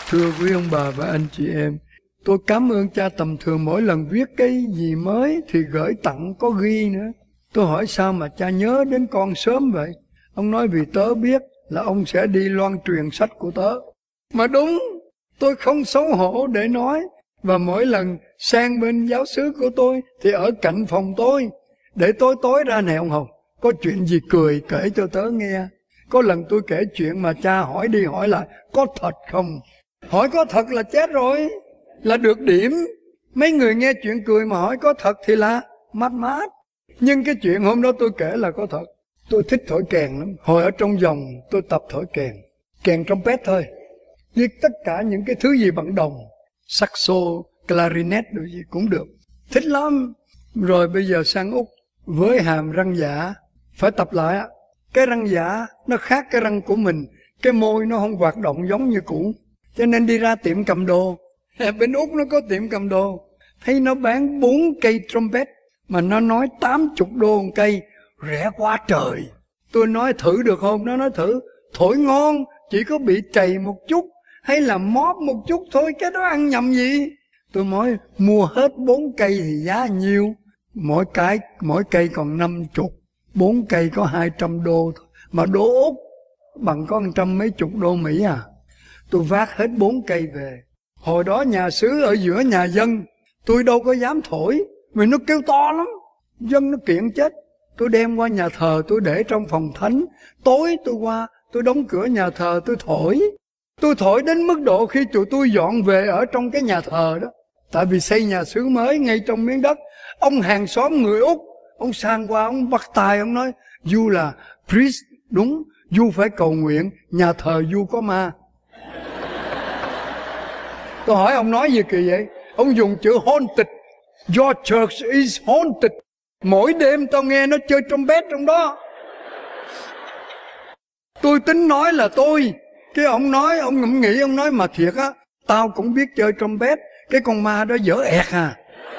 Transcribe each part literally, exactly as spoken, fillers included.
Thưa quý ông bà và anh chị em, tôi cảm ơn cha tầm thường mỗi lần viết cái gì mới thì gửi tặng có ghi nữa. Tôi hỏi sao mà cha nhớ đến con sớm vậy? Ông nói vì tớ biết là ông sẽ đi loan truyền sách của tớ. Mà đúng, tôi không xấu hổ để nói. Và mỗi lần sang bên giáo xứ của tôi thì ở cạnh phòng tôi, để tối tối ra này ông Hồng, có chuyện gì cười kể cho tớ nghe. Có lần tôi kể chuyện mà cha hỏi đi hỏi lại, có thật không? Hỏi có thật là chết rồi, là được điểm. Mấy người nghe chuyện cười mà hỏi có thật thì là mát mát. Nhưng cái chuyện hôm đó tôi kể là có thật. Tôi thích thổi kèn lắm. Hồi ở trong vòng tôi tập thổi kèn, kèn trumpet thôi, viết tất cả những cái thứ gì bằng đồng, saxo, clarinet đồ gì cũng được, thích lắm. Rồi bây giờ sang Úc với hàm răng giả, phải tập lại á. Cái răng giả nó khác cái răng của mình, cái môi nó không hoạt động giống như cũ, cho nên đi ra tiệm cầm đồ. Bên Úc nó có tiệm cầm đồ, thấy nó bán bốn cây trumpet mà nó nói tám chục đô một cây, rẻ quá trời. Tôi nói thử được không? Nó nói thử. Thổi ngon, chỉ có bị trầy một chút hay là móp một chút thôi, cái đó ăn nhầm gì. Tôi nói mua hết bốn cây thì giá nhiêu? Mỗi cái mỗi cây còn năm chục, bốn cây có hai trăm đô thôi. Mà đô Úc bằng có một trăm mấy chục đô Mỹ à. Tôi vác hết bốn cây về. Hồi đó nhà xứ ở giữa nhà dân, tôi đâu có dám thổi, vì nó kêu to lắm, dân nó kiện chết. Tôi đem qua nhà thờ, tôi để trong phòng thánh. Tối tôi qua, tôi đóng cửa nhà thờ, tôi thổi. Tôi thổi đến mức độ khi tụi tôi dọn về ở trong cái nhà thờ đó. Tại vì xây nhà xứ mới ngay trong miếng đất. Ông hàng xóm người Úc, ông sang qua, ông bắt tay, ông nói Du là priest, đúng, Du phải cầu nguyện, nhà thờ Du có ma. Tôi hỏi ông nói gì kỳ vậy? Ông dùng chữ haunted. Your church is haunted. Mỗi đêm tao nghe nó chơi trumpet trong đó. Tôi tính nói là tôi. Cái ông nói, ông ngẫm nghĩ, ông nói mà thiệt á, tao cũng biết chơi trumpet, cái con ma đó dở ẹt à.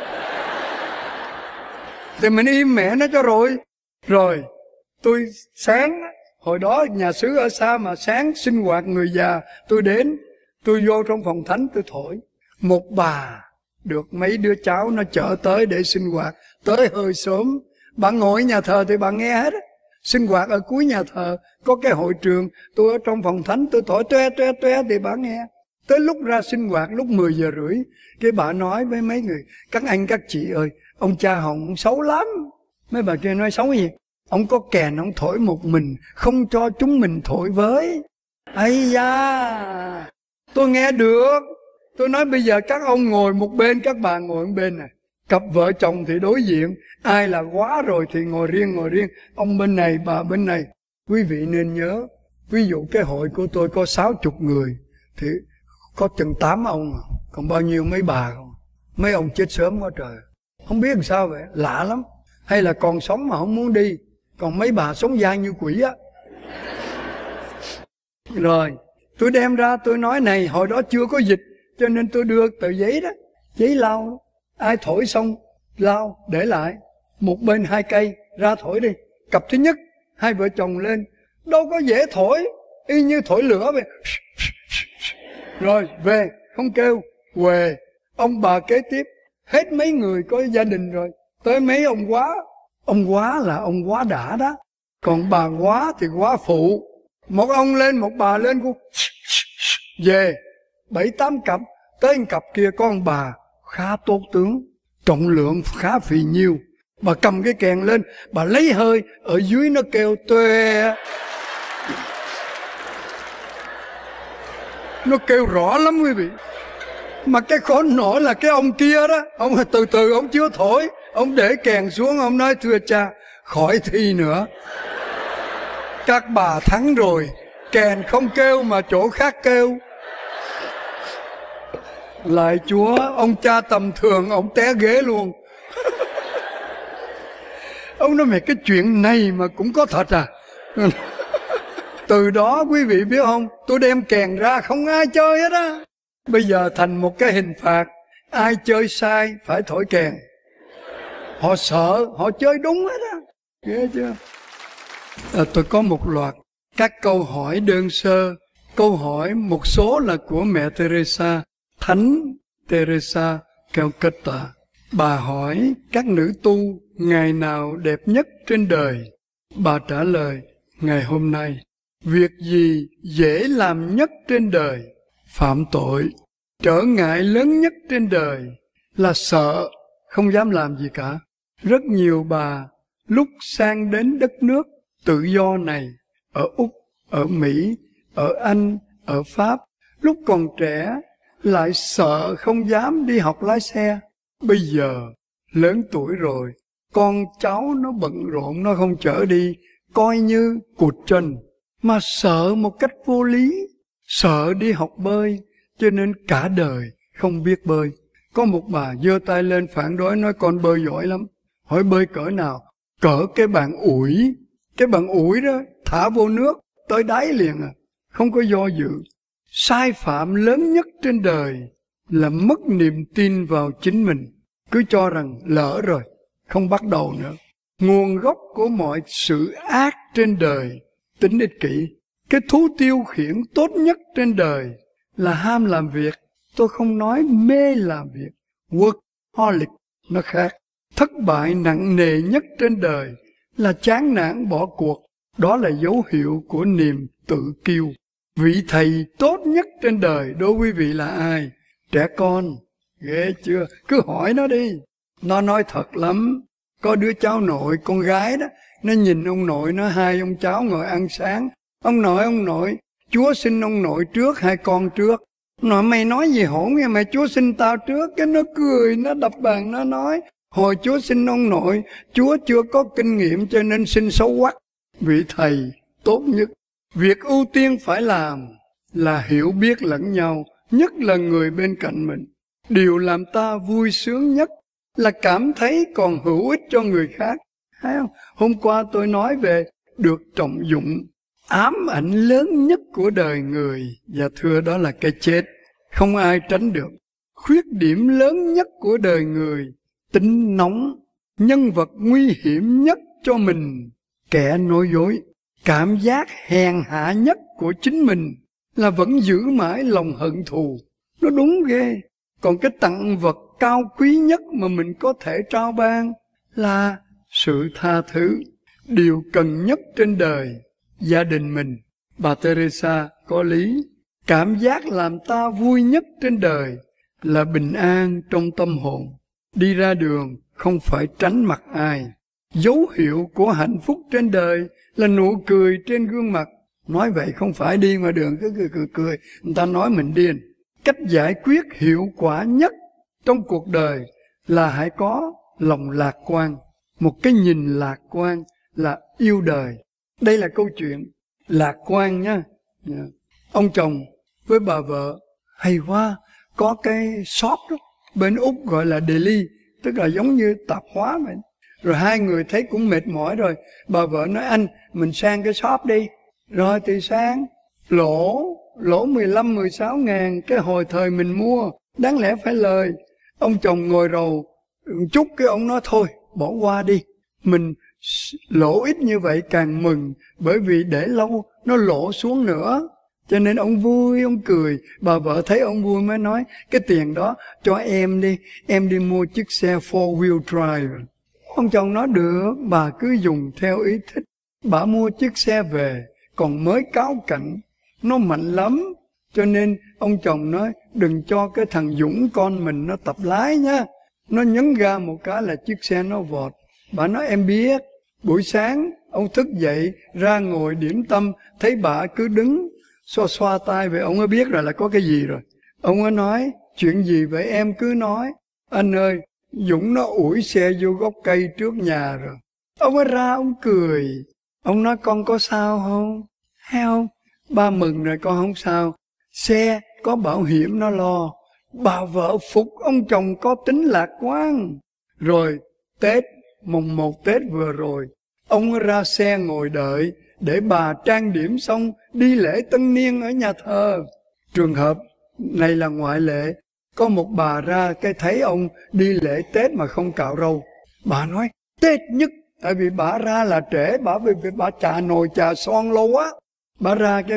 Thì mình im mẹ nó cho rồi. Rồi tôi sáng, hồi đó nhà xứ ở xa mà sáng sinh hoạt người già, tôi đến, tôi vô trong phòng thánh tôi thổi. Một bà được mấy đứa cháu nó chở tới để sinh hoạt, tới hơi sớm. Bà ngồi ở nhà thờ thì bà nghe hết á. Sinh hoạt ở cuối nhà thờ có cái hội trường, tôi ở trong phòng thánh tôi thổi toe toe toe thì bà nghe. Tới lúc ra sinh hoạt lúc mười giờ rưỡi, cái bà nói với mấy người, các anh các chị ơi, ông cha Hồng ông xấu lắm. Mấy bà kia nói xấu gì? Ông có kèn ông thổi một mình, không cho chúng mình thổi với. Ây da, tôi nghe được. Tôi nói bây giờ các ông ngồi một bên, các bà ngồi một bên này. Cặp vợ chồng thì đối diện, ai là quá rồi thì ngồi riêng ngồi riêng, ông bên này bà bên này. Quý vị nên nhớ, ví dụ cái hội của tôi có sáu chục người thì có chừng tám ông, còn bao nhiêu mấy bà không? Mấy ông chết sớm quá trời, không biết làm sao vậy, lạ lắm. Hay là còn sống mà không muốn đi, còn mấy bà sống dai như quỷ á. Rồi tôi đem ra tôi nói này, hồi đó chưa có dịch, cho nên tôi đưa tờ giấy đó, giấy lau đó. Ai thổi xong lau để lại, một bên hai cây, ra thổi đi. Cặp thứ nhất, hai vợ chồng lên, đâu có dễ thổi, y như thổi lửa vậy. Rồi về, không kêu, về. Ông bà kế tiếp, hết mấy người có gia đình rồi, tới mấy ông quá. Ông quá là ông quá đã đó, còn bà quá thì quá phụ. Một ông lên, một bà lên cũng về. Bảy tám cặp, tới một cặp kia có ông bà khá tốt tướng, trọng lượng khá phì nhiêu. Bà cầm cái kèn lên, bà lấy hơi, ở dưới nó kêu toe. Nó kêu rõ lắm quý vị. Mà cái khó nổi là cái ông kia đó, ông từ từ ông chưa thổi, ông để kèn xuống, ông nói thưa cha, khỏi thi nữa. Các bà thắng rồi, kèn không kêu mà chỗ khác kêu. Lại Chúa, ông cha tầm thường, ông té ghế luôn. Ông nói mày cái chuyện này mà cũng có thật à. Từ đó quý vị biết không, tôi đem kèn ra không ai chơi hết á. Bây giờ thành một cái hình phạt, ai chơi sai phải thổi kèn. Họ sợ, họ chơi đúng hết á. Ghê chưa? À, tôi có một loạt các câu hỏi đơn sơ. câu hỏi một số là của mẹ Teresa, Thánh Teresa Calcutta. Bà hỏi các nữ tu ngày nào đẹp nhất trên đời? Bà trả lời, ngày hôm nay. Việc gì dễ làm nhất trên đời? Phạm tội. Trở ngại lớn nhất trên đời là sợ, không dám làm gì cả. Rất nhiều bà lúc sang đến đất nước tự do này, ở Úc, ở Mỹ, ở Anh, ở Pháp, lúc còn trẻ lại sợ không dám đi học lái xe. Bây giờ lớn tuổi rồi, con cháu nó bận rộn, nó không chở đi, coi như cụt chân. Mà sợ một cách vô lý, sợ đi học bơi, cho nên cả đời không biết bơi. Có một bà giơ tay lên phản đối, nói con bơi giỏi lắm. Hỏi bơi cỡ nào? Cỡ cái bàn ủi. Cái bàn ủi đó thả vô nước tới đáy liền à, không có do dự. Sai phạm lớn nhất trên đời là mất niềm tin vào chính mình. Cứ cho rằng lỡ rồi, không bắt đầu nữa. Nguồn gốc của mọi sự ác trên đời, tính ích kỷ. Cái thú tiêu khiển tốt nhất trên đời là ham làm việc. Tôi không nói mê làm việc, workaholic, nó khác. Thất bại nặng nề nhất trên đời là chán nản bỏ cuộc. Đó là dấu hiệu của niềm tự kiêu. Vị thầy tốt nhất trên đời đối với quý vị là ai? Trẻ con, ghê chưa? Cứ hỏi nó đi. Nó nói thật lắm. Có đứa cháu nội, con gái đó, nó nhìn ông nội, nó hai ông cháu ngồi ăn sáng. Ông nội, ông nội, Chúa sinh ông nội trước hai con trước. Nội mày nói gì hỗn nghe mày, Chúa sinh tao trước. Cái nó cười, nó đập bàn, nó nói, hồi Chúa sinh ông nội, Chúa chưa có kinh nghiệm cho nên sinh xấu quắc. Vị thầy tốt nhất, việc ưu tiên phải làm là hiểu biết lẫn nhau, nhất là người bên cạnh mình. Điều làm ta vui sướng nhất là cảm thấy còn hữu ích cho người khác. Thấy không? Hôm qua tôi nói về được trọng dụng. Ám ảnh lớn nhất của đời người, và thưa đó là cái chết, không ai tránh được. Khuyết điểm lớn nhất của đời người, tính nóng, nhân vật nguy hiểm nhất cho mình, kẻ nói dối. Cảm giác hèn hạ nhất của chính mình là vẫn giữ mãi lòng hận thù. Nó đúng ghê. Còn cái tặng vật cao quý nhất mà mình có thể trao ban là sự tha thứ. Điều cần nhất trên đời, gia đình mình. Bà Teresa có lý. Cảm giác làm ta vui nhất trên đời là bình an trong tâm hồn. Đi ra đường không phải tránh mặt ai. Dấu hiệu của hạnh phúc trên đời là nụ cười trên gương mặt. Nói vậy không phải đi ngoài đường cứ cười cười cười, người ta nói mình điên. Cách giải quyết hiệu quả nhất trong cuộc đời là hãy có lòng lạc quan. Một cái nhìn lạc quan là yêu đời. Đây là câu chuyện lạc quan nhá. Ông chồng với bà vợ hay quá, có cái shop đó, bên Úc gọi là deli, tức là giống như tạp hóa vậy. Rồi hai người thấy cũng mệt mỏi rồi, bà vợ nói anh mình sang cái shop đi. Rồi thì sang, lỗ, lỗ mười lăm mười sáu ngàn cái hồi thời mình mua, đáng lẽ phải lời. Ông chồng ngồi rầu chút, cái ông nói thôi bỏ qua đi, mình lỗ ít như vậy càng mừng, bởi vì để lâu nó lỗ xuống nữa. Cho nên ông vui, ông cười. Bà vợ thấy ông vui mới nói, cái tiền đó cho em đi, em đi mua chiếc xe four wheel drive. Ông chồng nói được, bà cứ dùng theo ý thích. Bà mua chiếc xe về, còn mới cáo cảnh, nó mạnh lắm. Cho nên ông chồng nói, đừng cho cái thằng Dũng con mình nó tập lái nhá. Nó nhấn ga một cái là chiếc xe nó vọt. Bà nói em biết. Buổi sáng ông thức dậy ra ngồi điểm tâm, thấy bà cứ đứng xoa xoa tay vậy, ông ấy biết rồi là có cái gì rồi. Ông ấy nói, chuyện gì vậy em cứ nói. Anh ơi, Dũng nó ủi xe vô gốc cây trước nhà rồi. Ông ấy ra ông cười. Ông nói con có sao không? Hay không? Ba mừng rồi con không sao. Xe có bảo hiểm nó lo. Bà vợ phục ông chồng có tính lạc quan. Rồi Tết, mùng một Tết vừa rồi, ông ấy ra xe ngồi đợi để bà trang điểm xong đi lễ tân niên ở nhà thờ. Trường hợp này là ngoại lệ. Có một bà ra cái thấy ông đi lễ Tết mà không cạo râu. Bà nói Tết nhất. Tại vì bà ra là trễ, bà vì bà chà nồi chà son lâu quá. Bà ra cái phải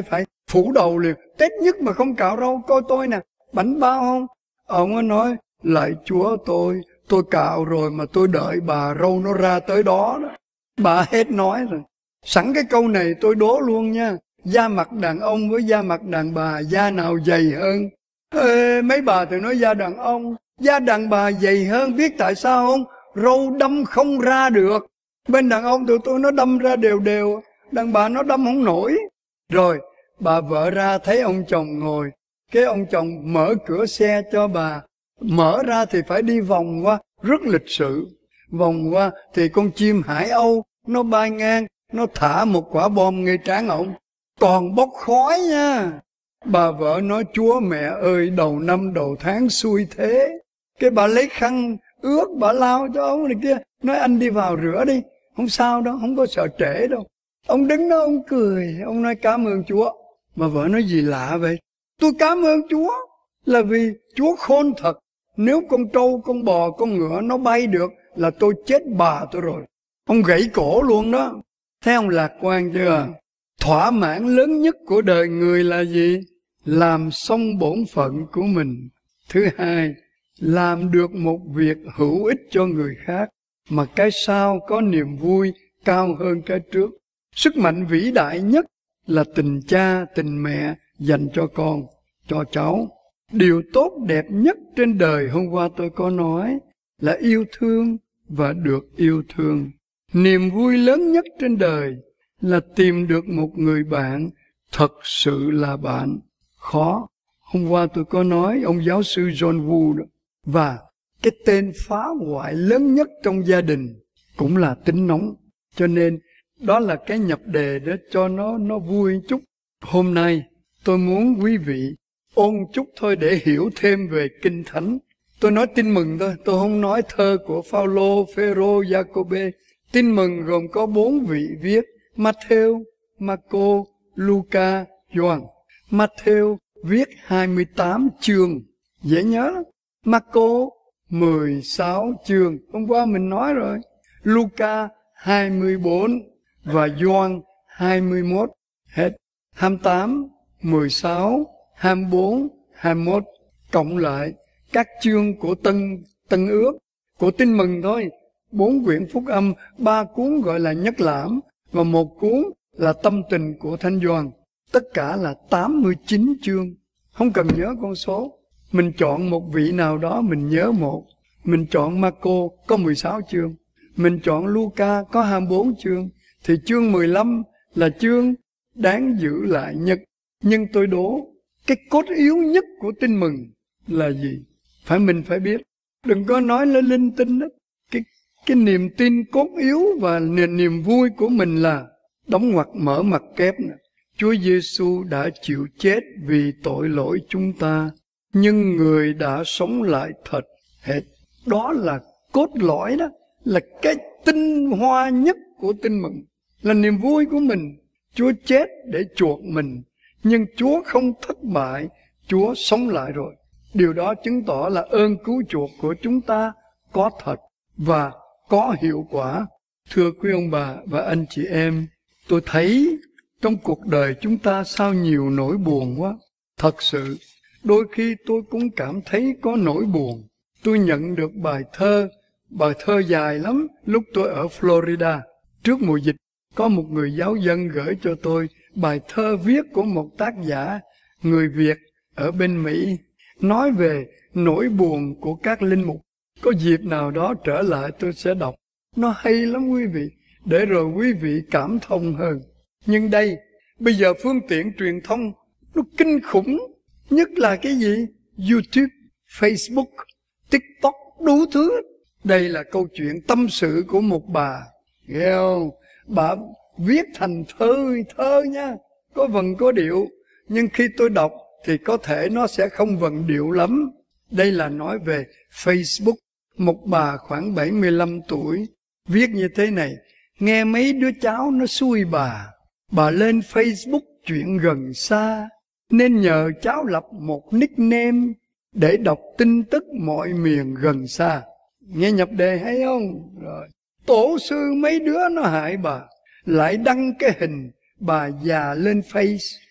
phủ đầu liền. Tết nhất mà không cạo râu, coi tôi nè, bảnh bao không? Ông ấy nói, lạy Chúa tôi, tôi cạo rồi mà tôi đợi bà râu nó ra tới đó đó. Bà hết nói rồi. Sẵn cái câu này tôi đố luôn nha. Da mặt đàn ông với da mặt đàn bà, da nào dày hơn? Ê, mấy bà thì nói da đàn ông, da đàn bà dày hơn, biết tại sao không? Râu đâm không ra được. Bên đàn ông tụi tôi nó đâm ra đều đều, đàn bà nó đâm không nổi. Rồi bà vợ ra thấy ông chồng ngồi, cái ông chồng mở cửa xe cho bà. Mở ra thì phải đi vòng qua, rất lịch sự. Vòng qua thì con chim hải âu nó bay ngang, nó thả một quả bom ngay trán ông, còn bốc khói nha. Bà vợ nói, Chúa mẹ ơi, đầu năm đầu tháng xui thế. Cái bà lấy khăn ướt bà lao cho ông này kia, nói anh đi vào rửa đi, không sao đâu, không có sợ trễ đâu. Ông đứng đó ông cười, ông nói cảm ơn Chúa. Mà vợ nói gì lạ vậy? Tôi cảm ơn Chúa là vì Chúa khôn thật. Nếu con trâu, con bò, con ngựa nó bay được là tôi chết bà tôi rồi. Ông gãy cổ luôn đó. Thấy ông lạc quan chưa? Thỏa mãn lớn nhất của đời người là gì? Làm xong bổn phận của mình. Thứ hai, làm được một việc hữu ích cho người khác, mà cái sau có niềm vui cao hơn cái trước. Sức mạnh vĩ đại nhất là tình cha, tình mẹ dành cho con, cho cháu. Điều tốt đẹp nhất trên đời, hôm qua tôi có nói, là yêu thương và được yêu thương. Niềm vui lớn nhất trên đời là tìm được một người bạn thật sự là bạn. Khó. Hôm qua tôi có nói ông giáo sư John Woo đó. Và cái tên phá hoại lớn nhất trong gia đình cũng là tính nóng. Cho nên đó là cái nhập đề để cho nó nó vui chút. Hôm nay tôi muốn quý vị ôn chút thôi để hiểu thêm về Kinh Thánh. Tôi nói tin mừng thôi, tôi không nói thơ của Phaolô, Phêrô, Giacôbê. Tin mừng gồm có bốn vị viết: Matthew, Marco, Luca, Gioan. Matthew viết hai mươi tám chương, dễ nhớ lắm. Marco mười sáu chương, hôm qua mình nói rồi. Luca hai mươi bốn và Gioan hai mươi mốt. Hết. hai mươi tám, mười sáu, hai mươi bốn, hai mươi mốt. Cộng lại các chương của Tân Tân Ước, của Tin Mừng thôi. Bốn quyển phúc âm, ba cuốn gọi là Nhất Lãm và một cuốn là Tâm Tình của Thánh Gioan. Tất cả là tám mươi chín chương. Không cần nhớ con số. Mình chọn một vị nào đó mình nhớ một. Mình chọn Marco có mười sáu chương. Mình chọn Luca có hai mươi bốn chương. Thì chương mười lăm là chương đáng giữ lại nhất. Nhưng tôi đố cái cốt yếu nhất của Tin Mừng là gì? Phải mình phải biết. Đừng có nói lên linh tinh đó. Cái, cái niềm tin cốt yếu và niềm, niềm vui của mình là đóng ngoặc mở mặt kép nè. Chúa Giêsu đã chịu chết vì tội lỗi chúng ta, nhưng Người đã sống lại thật. Hết. Đó là cốt lõi đó, là cái tinh hoa nhất của Tin Mừng, là niềm vui của mình. Chúa chết để chuộc mình, nhưng Chúa không thất bại, Chúa sống lại rồi. Điều đó chứng tỏ là ơn cứu chuộc của chúng ta có thật và có hiệu quả. Thưa quý ông bà và anh chị em, tôi thấy trong cuộc đời chúng ta sao nhiều nỗi buồn quá. Thật sự, đôi khi tôi cũng cảm thấy có nỗi buồn. Tôi nhận được bài thơ, bài thơ dài lắm, lúc tôi ở Florida. Trước mùa dịch, có một người giáo dân gửi cho tôi bài thơ viết của một tác giả người Việt ở bên Mỹ, nói về nỗi buồn của các linh mục. Có dịp nào đó trở lại tôi sẽ đọc. Nó hay lắm quý vị, để rồi quý vị cảm thông hơn. Nhưng đây, bây giờ phương tiện truyền thông nó kinh khủng. Nhất là cái gì? YouTube, Facebook, TikTok, đủ thứ. Đây là câu chuyện tâm sự của một bà. Nghe không? Bà viết thành thơ, thơ nha. Có vần có điệu. Nhưng khi tôi đọc thì có thể nó sẽ không vần điệu lắm. Đây là nói về Facebook. Một bà khoảng bảy mươi lăm tuổi viết như thế này: nghe mấy đứa cháu nó xui bà, bà lên Facebook chuyện gần xa, nên nhờ cháu lập một nickname để đọc tin tức mọi miền gần xa. Nghe nhập đề hay không? Rồi. Tổ sư mấy đứa nó hại bà, lại đăng cái hình bà già lên Face.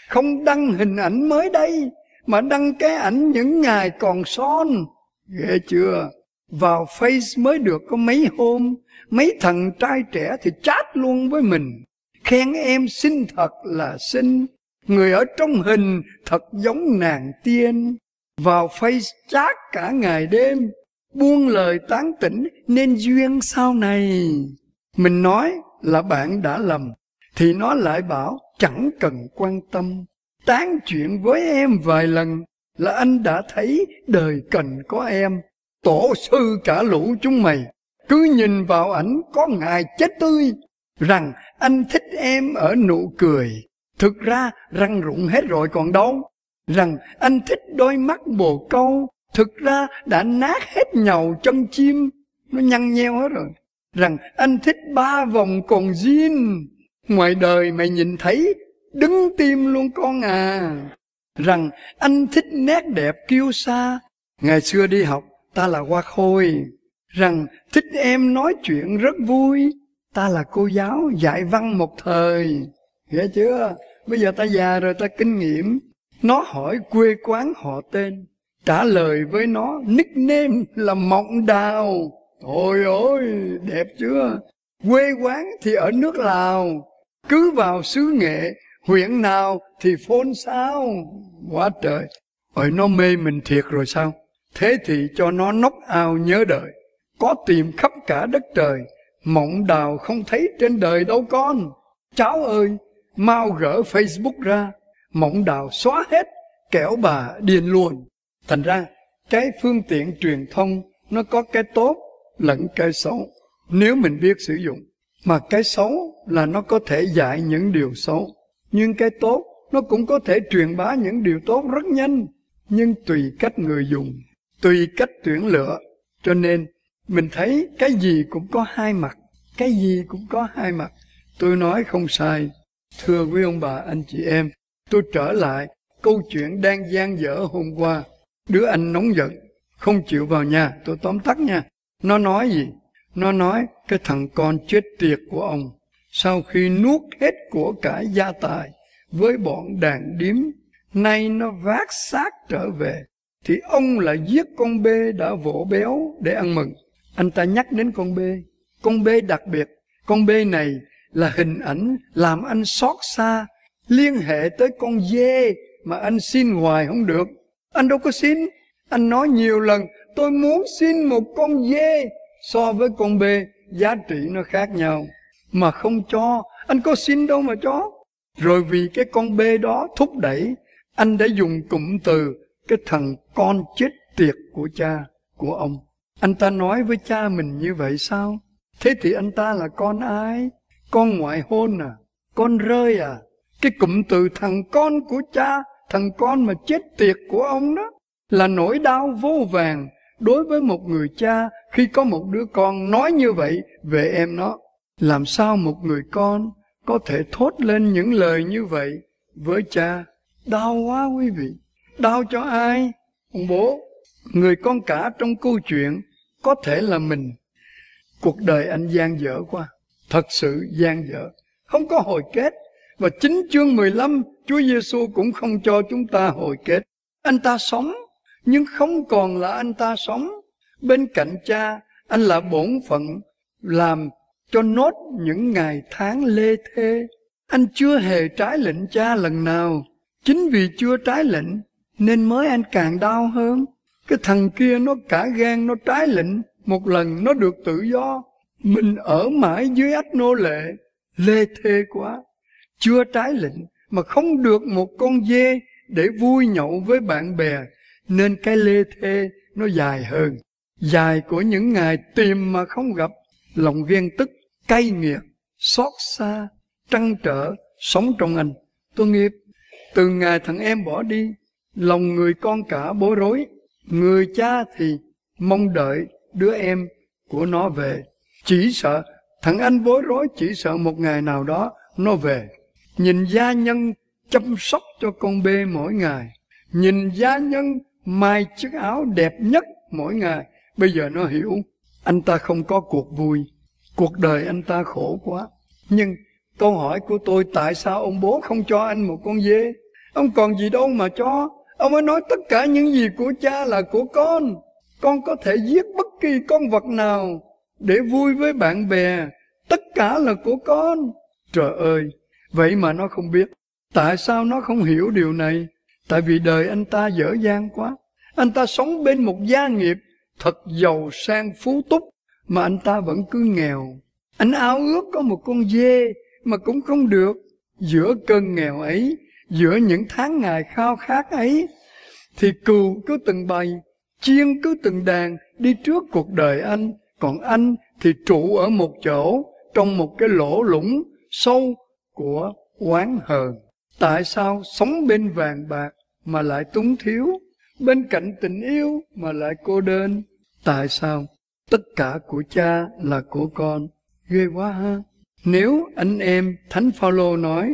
Không đăng hình ảnh mới đây, mà đăng cái ảnh những ngày còn son. Ghê chưa? Vào Face mới được có mấy hôm, mấy thằng trai trẻ thì chat luôn với mình, khen em xinh thật là xinh, người ở trong hình thật giống nàng tiên. Vào Face chat cả ngày đêm, buông lời tán tỉnh nên duyên sau này. Mình nói là bạn đã lầm, thì nó lại bảo chẳng cần quan tâm. Tán chuyện với em vài lần là anh đã thấy đời cần có em. Tổ sư cả lũ chúng mày cứ nhìn vào ảnh có ngài chết tươi, rằng anh thích em ở nụ cười, thực ra răng rụng hết rồi còn đâu. Rằng anh thích đôi mắt bồ câu, thực ra đã nát hết nhàu chân chim, nó nhăn nheo hết rồi. Rằng anh thích ba vòng còn zin, ngoài đời mày nhìn thấy đứng tim luôn con à. Rằng anh thích nét đẹp kiêu sa, ngày xưa đi học ta là hoa khôi. Rằng thích em nói chuyện rất vui, ta là cô giáo dạy văn một thời. Hiểu chưa? Bây giờ ta già rồi, ta kinh nghiệm. Nó hỏi quê quán họ tên, trả lời với nó nickname là Mộng Đào. Ôi ôi, đẹp chưa? Quê quán thì ở nước Lào, cứ vào xứ Nghệ, huyện nào thì phone sao. Quá trời. Ôi, nó mê mình thiệt rồi sao? Thế thì cho nó knock out nhớ đời. Có tìm khắp cả đất trời, Mộng Đào không thấy trên đời đâu con. Cháu ơi, mau gỡ Facebook ra, Mộng Đào xóa hết, kẻo bà điên luôn. Thành ra, cái phương tiện truyền thông nó có cái tốt lẫn cái xấu, nếu mình biết sử dụng. Mà cái xấu là nó có thể dạy những điều xấu, nhưng cái tốt nó cũng có thể truyền bá những điều tốt rất nhanh. Nhưng tùy cách người dùng, tùy cách tuyển lựa. Cho nên mình thấy cái gì cũng có hai mặt, cái gì cũng có hai mặt. Tôi nói không sai. Thưa quý ông bà, anh chị em, tôi trở lại câu chuyện đang dang dở hôm qua. Đứa anh nóng giận, không chịu vào nhà, tôi tóm tắt nha. Nó nói gì? Nó nói cái thằng con chết tiệt của ông, sau khi nuốt hết của cải gia tài với bọn đàn điếm, nay nó vác xác trở về, thì ông lại giết con bê đã vỗ béo để ăn mừng. Anh ta nhắc đến con bê, con bê đặc biệt. Con bê này là hình ảnh làm anh xót xa, liên hệ tới con dê mà anh xin hoài không được. Anh đâu có xin. Anh nói nhiều lần, tôi muốn xin một con dê. So với con bê, giá trị nó khác nhau. Mà không cho, anh có xin đâu mà cho. Rồi vì cái con bê đó thúc đẩy, anh đã dùng cụm từ cái thằng con chết tiệt của cha, của ông. Anh ta nói với cha mình như vậy sao? Thế thì anh ta là con ai? Con ngoại hôn à? Con rơi à? Cái cụm từ thằng con của cha, thằng con mà chết tiệt của ông đó, là nỗi đau vô vàn đối với một người cha khi có một đứa con nói như vậy về em nó. Làm sao một người con có thể thốt lên những lời như vậy với cha? Đau quá quý vị. Đau cho ai? Ông bố. Người con cả trong câu chuyện có thể là mình. Cuộc đời anh dang dở quá, thật sự dang dở, không có hồi kết. Và chính chương mười lăm, Chúa Giêsu cũng không cho chúng ta hồi kết. Anh ta sống, nhưng không còn là anh ta sống. Bên cạnh cha, anh là bổn phận làm cho nốt những ngày tháng lê thê. Anh chưa hề trái lệnh cha lần nào. Chính vì chưa trái lệnh nên mới anh càng đau hơn. Cái thằng kia nó cả gan nó trái lệnh, một lần nó được tự do. Mình ở mãi dưới ách nô lệ, lê thê quá. Chưa trái lệnh mà không được một con dê để vui nhậu với bạn bè, nên cái lê thê nó dài hơn. Dài của những ngày tìm mà không gặp. Lòng ghen tức, cay nghiệt, xót xa, trăn trở sống trong anh. Tôi nghiệp, từ ngày thằng em bỏ đi, lòng người con cả bối rối. Người cha thì mong đợi đứa em của nó về, chỉ sợ thằng anh bối rối, chỉ sợ một ngày nào đó nó về. Nhìn gia nhân chăm sóc cho con bê mỗi ngày, nhìn gia nhân may chiếc áo đẹp nhất mỗi ngày. Bây giờ nó hiểu anh ta không có cuộc vui, cuộc đời anh ta khổ quá. Nhưng câu hỏi của tôi, tại sao ông bố không cho anh một con dê? Ông còn gì đâu mà cho. Ông mới nói tất cả những gì của cha là của con. Con có thể giết bất kỳ con vật nào để vui với bạn bè. Tất cả là của con. Trời ơi, vậy mà nó không biết. Tại sao nó không hiểu điều này? Tại vì đời anh ta dở dang quá. Anh ta sống bên một gia nghiệp thật giàu sang phú túc, mà anh ta vẫn cứ nghèo. Anh ao ước có một con dê mà cũng không được. Giữa cơn nghèo ấy, giữa những tháng ngày khao khát ấy, thì cừu cứ từng bầy, chiên cứ từng đàn đi trước cuộc đời anh. Còn anh thì trụ ở một chỗ, trong một cái lỗ lũng sâu của oán hờn. Tại sao sống bên vàng bạc mà lại túng thiếu, bên cạnh tình yêu mà lại cô đơn? Tại sao? Tất cả của cha là của con. Ghê quá ha. Nếu anh em, Thánh Phaolô nói,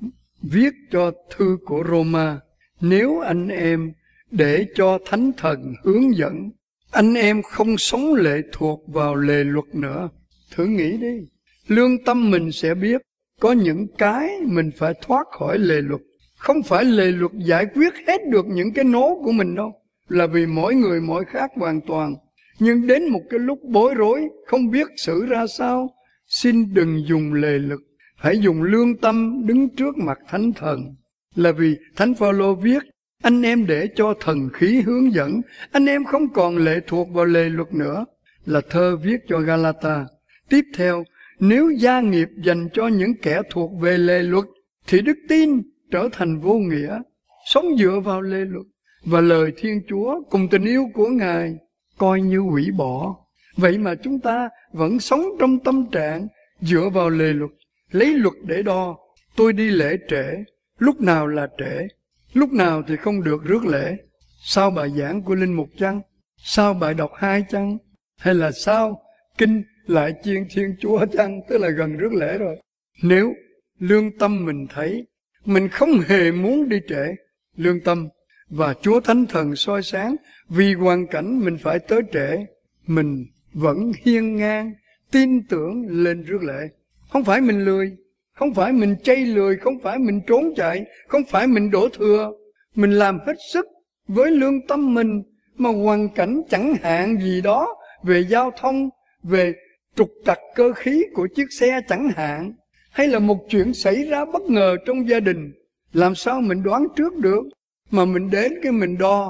viết cho thư của Roma, nếu anh em để cho Thánh Thần hướng dẫn, anh em không sống lệ thuộc vào lề luật nữa. Thử nghĩ đi, lương tâm mình sẽ biết có những cái mình phải thoát khỏi lề luật. Không phải lề luật giải quyết hết được những cái nố của mình đâu, là vì mỗi người mỗi khác hoàn toàn. Nhưng đến một cái lúc bối rối, không biết xử ra sao, xin đừng dùng lề luật, hãy dùng lương tâm đứng trước mặt Thánh Thần. Là vì Thánh Phaolô viết, anh em để cho thần khí hướng dẫn, anh em không còn lệ thuộc vào lề luật nữa. Là thơ viết cho Galata. Tiếp theo, nếu gia nghiệp dành cho những kẻ thuộc về lề luật, thì đức tin trở thành vô nghĩa. Sống dựa vào lề luật và lời Thiên Chúa cùng tình yêu của Ngài coi như hủy bỏ. Vậy mà chúng ta vẫn sống trong tâm trạng dựa vào lề luật, lấy luật để đo. Tôi đi lễ trễ, lúc nào là trễ, lúc nào thì không được rước lễ. Sao bài giảng của Linh Mục chăng? Sao bài đọc hai chăng? Hay là sao kinh lại chiên Thiên Chúa chăng? Tức là gần rước lễ rồi. Nếu lương tâm mình thấy mình không hề muốn đi trễ, lương tâm và Chúa Thánh Thần soi sáng vì hoàn cảnh mình phải tới trễ, mình vẫn hiên ngang tin tưởng lên rước lễ. Không phải mình lười, không phải mình chây lười, không phải mình trốn chạy, không phải mình đổ thừa. Mình làm hết sức với lương tâm mình, mà hoàn cảnh chẳng hạn gì đó về giao thông, về trục trặc cơ khí của chiếc xe chẳng hạn, hay là một chuyện xảy ra bất ngờ trong gia đình, làm sao mình đoán trước được? Mà mình đến cái mình đo,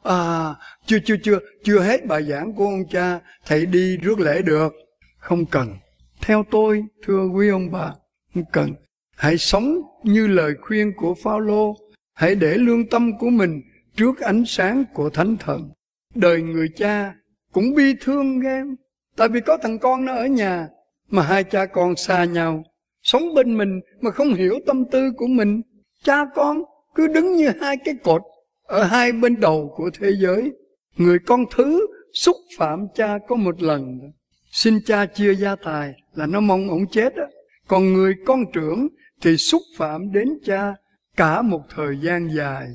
à chưa chưa chưa chưa hết bài giảng của ông cha, thầy đi rước lễ được. Không cần. Theo tôi, thưa quý ông bà, không cần. Hãy sống như lời khuyên của Phaolô, hãy để lương tâm của mình trước ánh sáng của Thánh Thần. Đời người cha cũng bi thương em, tại vì có thằng con nó ở nhà, mà hai cha con xa nhau, sống bên mình mà không hiểu tâm tư của mình. Cha con cứ đứng như hai cái cột ở hai bên đầu của thế giới. Người con thứ xúc phạm cha có một lần, xin cha chia gia tài là nó mong ổng chết á. Còn người con trưởng thì xúc phạm đến cha cả một thời gian dài.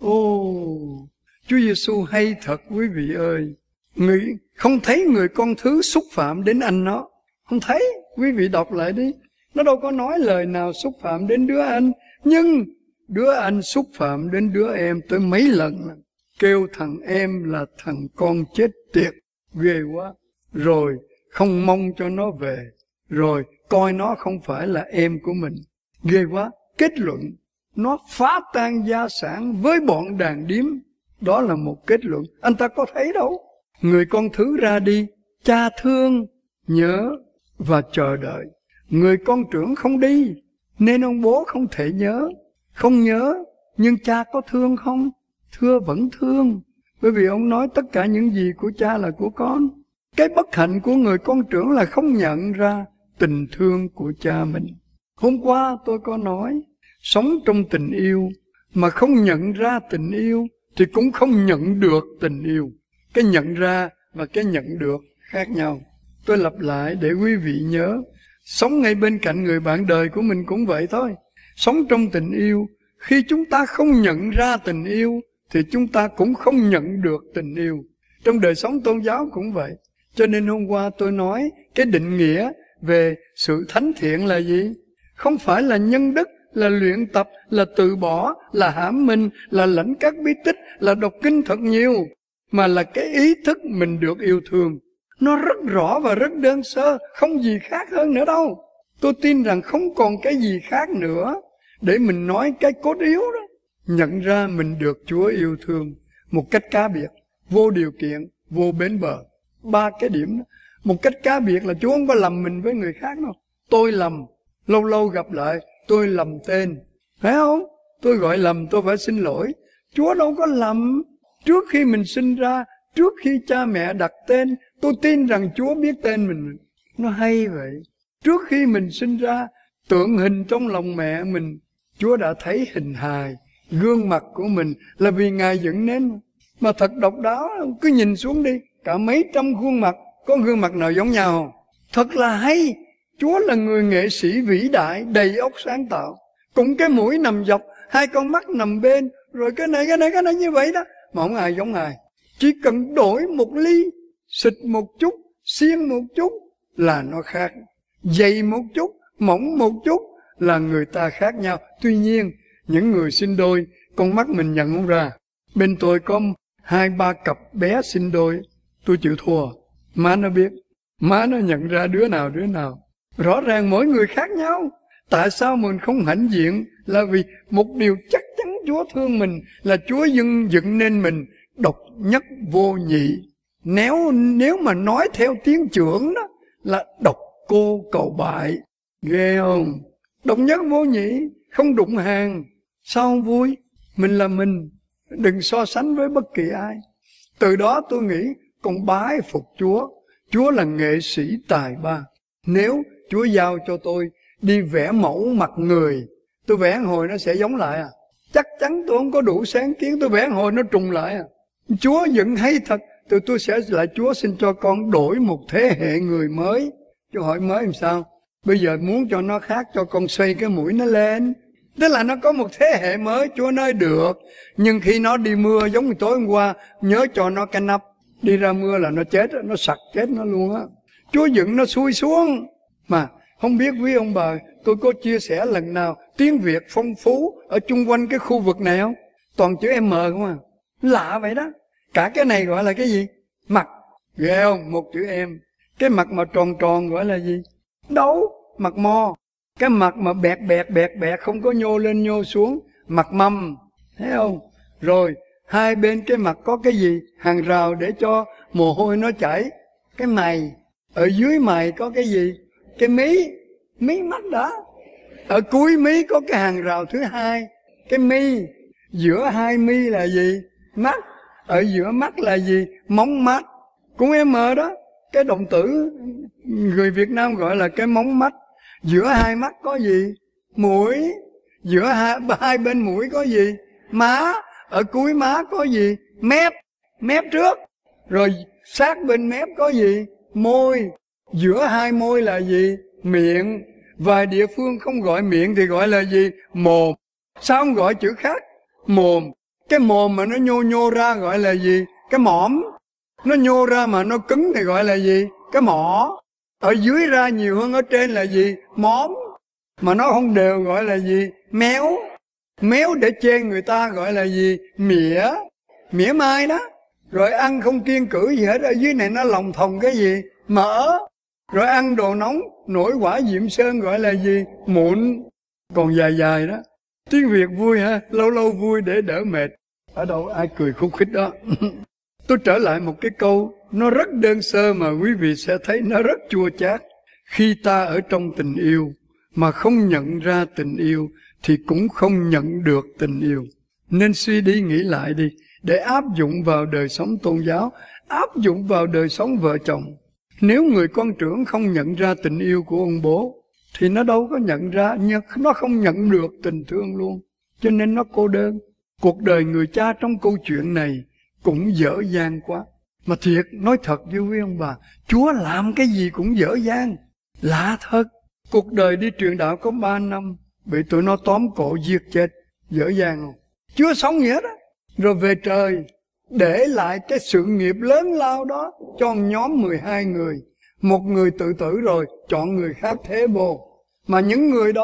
Ô, Chúa Giêsu hay thật quý vị ơi. Người không thấy người con thứ xúc phạm đến anh nó, không thấy. Quý vị đọc lại đi, nó đâu có nói lời nào xúc phạm đến đứa anh. Nhưng đứa anh xúc phạm đến đứa em tới mấy lần, kêu thằng em là thằng con chết tiệt, ghê quá. Rồi không mong cho nó về, rồi coi nó không phải là em của mình, ghê quá. Kết luận, nó phá tan gia sản với bọn đàn điếm. Đó là một kết luận, anh ta có thấy đâu. Người con thứ ra đi, cha thương, nhớ và chờ đợi. Người con trưởng không đi, nên ông bố không thể nhớ. Không nhớ, nhưng cha có thương không? Thưa vẫn thương, bởi vì ông nói tất cả những gì của cha là của con. Cái bất hạnh của người con trưởng là không nhận ra tình thương của cha mình. Hôm qua tôi có nói, sống trong tình yêu mà không nhận ra tình yêu thì cũng không nhận được tình yêu. Cái nhận ra và cái nhận được khác nhau. Tôi lặp lại để quý vị nhớ, sống ngay bên cạnh người bạn đời của mình cũng vậy thôi. Sống trong tình yêu, khi chúng ta không nhận ra tình yêu thì chúng ta cũng không nhận được tình yêu. Trong đời sống tôn giáo cũng vậy. Cho nên hôm qua tôi nói cái định nghĩa về sự thánh thiện là gì? Không phải là nhân đức, là luyện tập, là từ bỏ, là hãm mình, là lãnh các bí tích, là đọc kinh thật nhiều, mà là cái ý thức mình được yêu thương. Nó rất rõ và rất đơn sơ, không gì khác hơn nữa đâu. Tôi tin rằng không còn cái gì khác nữa để mình nói cái cốt yếu đó. Nhận ra mình được Chúa yêu thương một cách cá biệt, vô điều kiện, vô bến bờ. Ba cái điểm đó. Một cách cá biệt là Chúa không có lầm mình với người khác đâu. Tôi lầm, lâu lâu gặp lại, tôi lầm tên, phải không? Tôi gọi lầm, tôi phải xin lỗi. Chúa đâu có lầm. Trước khi mình sinh ra, trước khi cha mẹ đặt tên, tôi tin rằng Chúa biết tên mình. Nó hay vậy. Trước khi mình sinh ra, tượng hình trong lòng mẹ mình, Chúa đã thấy hình hài, gương mặt của mình là vì Ngài dựng nên. Mà thật độc đáo, cứ nhìn xuống đi, cả mấy trăm khuôn mặt, có gương mặt nào giống nhau không? Thật là hay. Chúa là người nghệ sĩ vĩ đại, đầy óc sáng tạo. Cũng cái mũi nằm dọc, hai con mắt nằm bên, rồi cái này, cái này, cái này như vậy đó. Mà không ai giống ai. Chỉ cần đổi một ly, xịt một chút, xiên một chút là nó khác. Dày một chút, mỏng một chút là người ta khác nhau. Tuy nhiên, những người sinh đôi, con mắt mình nhận không ra. Bên tôi có hai ba cặp bé sinh đôi, tôi chịu thua. Má nó biết, má nó nhận ra đứa nào đứa nào. Rõ ràng mỗi người khác nhau. Tại sao mình không hãnh diện? Là vì một điều chắc chắn Chúa thương mình, là Chúa dựng, dựng nên mình độc nhất vô nhị. Nếu nếu mà nói theo tiếng trưởng đó là độc cô cầu bại. Ghê không? Độc nhất vô nhị, không đụng hàng. Sao không vui? Mình là mình, đừng so sánh với bất kỳ ai. Từ đó tôi nghĩ con bái phục Chúa. Chúa là nghệ sĩ tài ba. Nếu Chúa giao cho tôi đi vẽ mẫu mặt người, tôi vẽ hồi nó sẽ giống lại à? Chắc chắn tôi không có đủ sáng kiến, tôi vẽ hồi nó trùng lại à? Chúa dựng hay thật, từ tôi sẽ lại Chúa xin cho con đổi một thế hệ người mới. Chúa hỏi mới làm sao? Bây giờ muốn cho nó khác, cho con xoay cái mũi nó lên. Tức là nó có một thế hệ mới. Chúa nói được. Nhưng khi nó đi mưa giống như tối hôm qua, nhớ cho nó cái nắp. Đi ra mưa là nó chết, nó sặc chết nó luôn á. Chúa dựng nó xuôi xuống. Mà không biết quý ông bà, tôi có chia sẻ lần nào tiếng Việt phong phú ở chung quanh cái khu vực này không? Toàn chữ M không à? Lạ vậy đó. Cả cái này gọi là cái gì? Mặt. Ghê không? Một chữ M. Cái mặt mà tròn tròn gọi là gì? Đấu. Mặt mo. Cái mặt mà bẹt bẹt bẹt bẹt không có nhô lên nhô xuống, mặt mâm. Thấy không? Rồi hai bên cái mặt có cái gì? Hàng rào để cho mồ hôi nó chảy. Cái mày. Ở dưới mày có cái gì? Cái mí. Mí mắt đó. Ở cuối mí có cái hàng rào thứ hai. Cái mi. Giữa hai mi là gì? Mắt. Ở giữa mắt là gì? Móng mắt. Cũng M đó. Cái động tử người Việt Nam gọi là cái móng mắt. Giữa hai mắt có gì? Mũi. Giữa hai, hai bên mũi có gì? Má. Ở cuối má có gì? Mép. Mép trước. Rồi sát bên mép có gì? Môi. Giữa hai môi là gì? Miệng. Vài địa phương không gọi miệng thì gọi là gì? Mồm. Sao không gọi chữ khác? Mồm. Cái mồm mà nó nhô nhô ra gọi là gì? Cái mõm. Nó nhô ra mà nó cứng thì gọi là gì? Cái mỏ. Ở dưới ra nhiều hơn ở trên là gì? Móm. Mà nó không đều gọi là gì? Méo. Méo để chê người ta gọi là gì? Mỉa. Mỉa mai đó. Rồi ăn không kiêng cữ gì hết. Ở dưới này nó lòng thòng cái gì? Mỡ. Rồi ăn đồ nóng, nổi quả diệm sơn gọi là gì? Mụn. Còn dài dài đó. Tiếng Việt vui ha, lâu lâu vui để đỡ mệt. Ở đâu ai cười khúc khích đó. Tôi trở lại một cái câu, nó rất đơn sơ mà quý vị sẽ thấy nó rất chua chát. Khi ta ở trong tình yêu mà không nhận ra tình yêu thì cũng không nhận được tình yêu. Nên suy đi nghĩ lại đi, để áp dụng vào đời sống tôn giáo, áp dụng vào đời sống vợ chồng. Nếu người con trưởng không nhận ra tình yêu của ông bố thì nó đâu có nhận ra, nhưng nó không nhận được tình thương luôn. Cho nên nó cô đơn. Cuộc đời người cha trong câu chuyện này cũng dở dang quá. Mà thiệt, nói thật với quý ông bà, Chúa làm cái gì cũng dở dang. Lạ thật. Cuộc đời đi truyền đạo có ba năm, bị tụi nó tóm cổ giết chết. Dở dang không? Chúa sống gì hết á. Rồi về trời, để lại cái sự nghiệp lớn lao đó cho nhóm mười hai người. Một người tự tử rồi, chọn người khác thế vô. Mà những người đó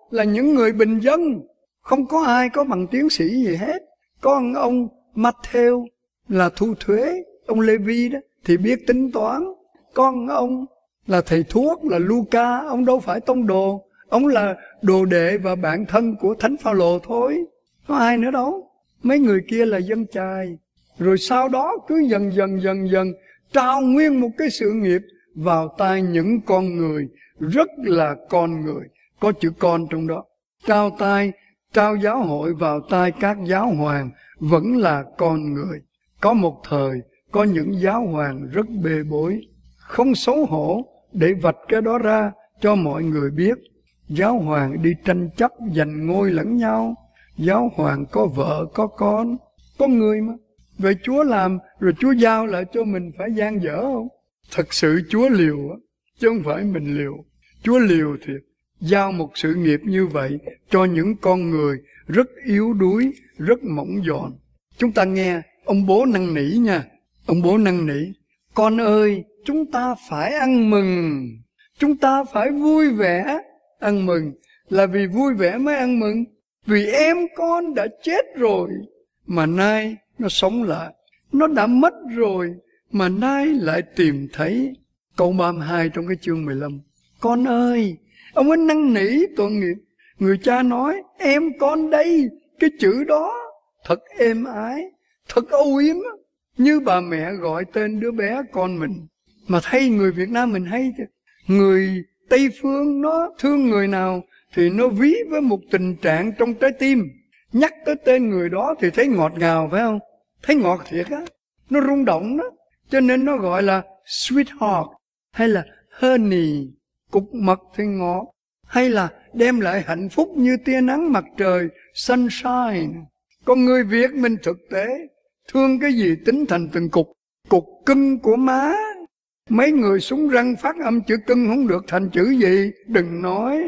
là những người bình dân, không có ai có bằng tiến sĩ gì hết. Có ông Matthew là thu thuế, ông Lê-vi đó thì biết tính toán. Con ông là thầy thuốc là Luca, ông đâu phải tông đồ, ông là đồ đệ và bạn thân của Thánh Phaolô thôi. Có ai nữa đâu. Mấy người kia là dân chài. Rồi sau đó cứ dần dần dần dần trao nguyên một cái sự nghiệp vào tay những con người rất là con người, có chữ con trong đó. Trao tay, trao giáo hội vào tay các giáo hoàng vẫn là con người. Có một thời có những giáo hoàng rất bê bối, không xấu hổ để vạch cái đó ra cho mọi người biết. Giáo hoàng đi tranh chấp giành ngôi lẫn nhau. Giáo hoàng có vợ có con, con người mà. Vậy Chúa làm rồi Chúa giao lại cho mình phải gian dở không? Thật sự Chúa liều á, chứ không phải mình liều. Chúa liều thiệt, giao một sự nghiệp như vậy cho những con người rất yếu đuối, rất mỏng giòn. Chúng ta nghe ông bố năn nỉ nha. Ông bố năn nỉ: con ơi, chúng ta phải ăn mừng, chúng ta phải vui vẻ. Ăn mừng là vì vui vẻ mới ăn mừng. Vì em con đã chết rồi mà nay nó sống lại. Nó đã mất rồi mà nay lại tìm thấy. Câu ba mươi hai trong cái chương mười lăm. Con ơi, ông ấy năn nỉ tội nghiệp. Người cha nói: em con đây. Cái chữ đó thật êm ái, thật âu yếm, như bà mẹ gọi tên đứa bé con mình. Mà thấy người Việt Nam mình hay chứ. Người Tây Phương nó thương người nào thì nó ví với một tình trạng trong trái tim. Nhắc tới tên người đó thì thấy ngọt ngào, phải không? Thấy ngọt thiệt á, nó rung động đó. Cho nên nó gọi là sweetheart, hay là honey, cục mật thì ngọt, hay là đem lại hạnh phúc như tia nắng mặt trời, sunshine. Còn người Việt mình thực tế, thương cái gì tính thành từng cục. Cục cưng của má. Mấy người súng răng phát âm chữ cưng không được thành chữ gì, đừng nói.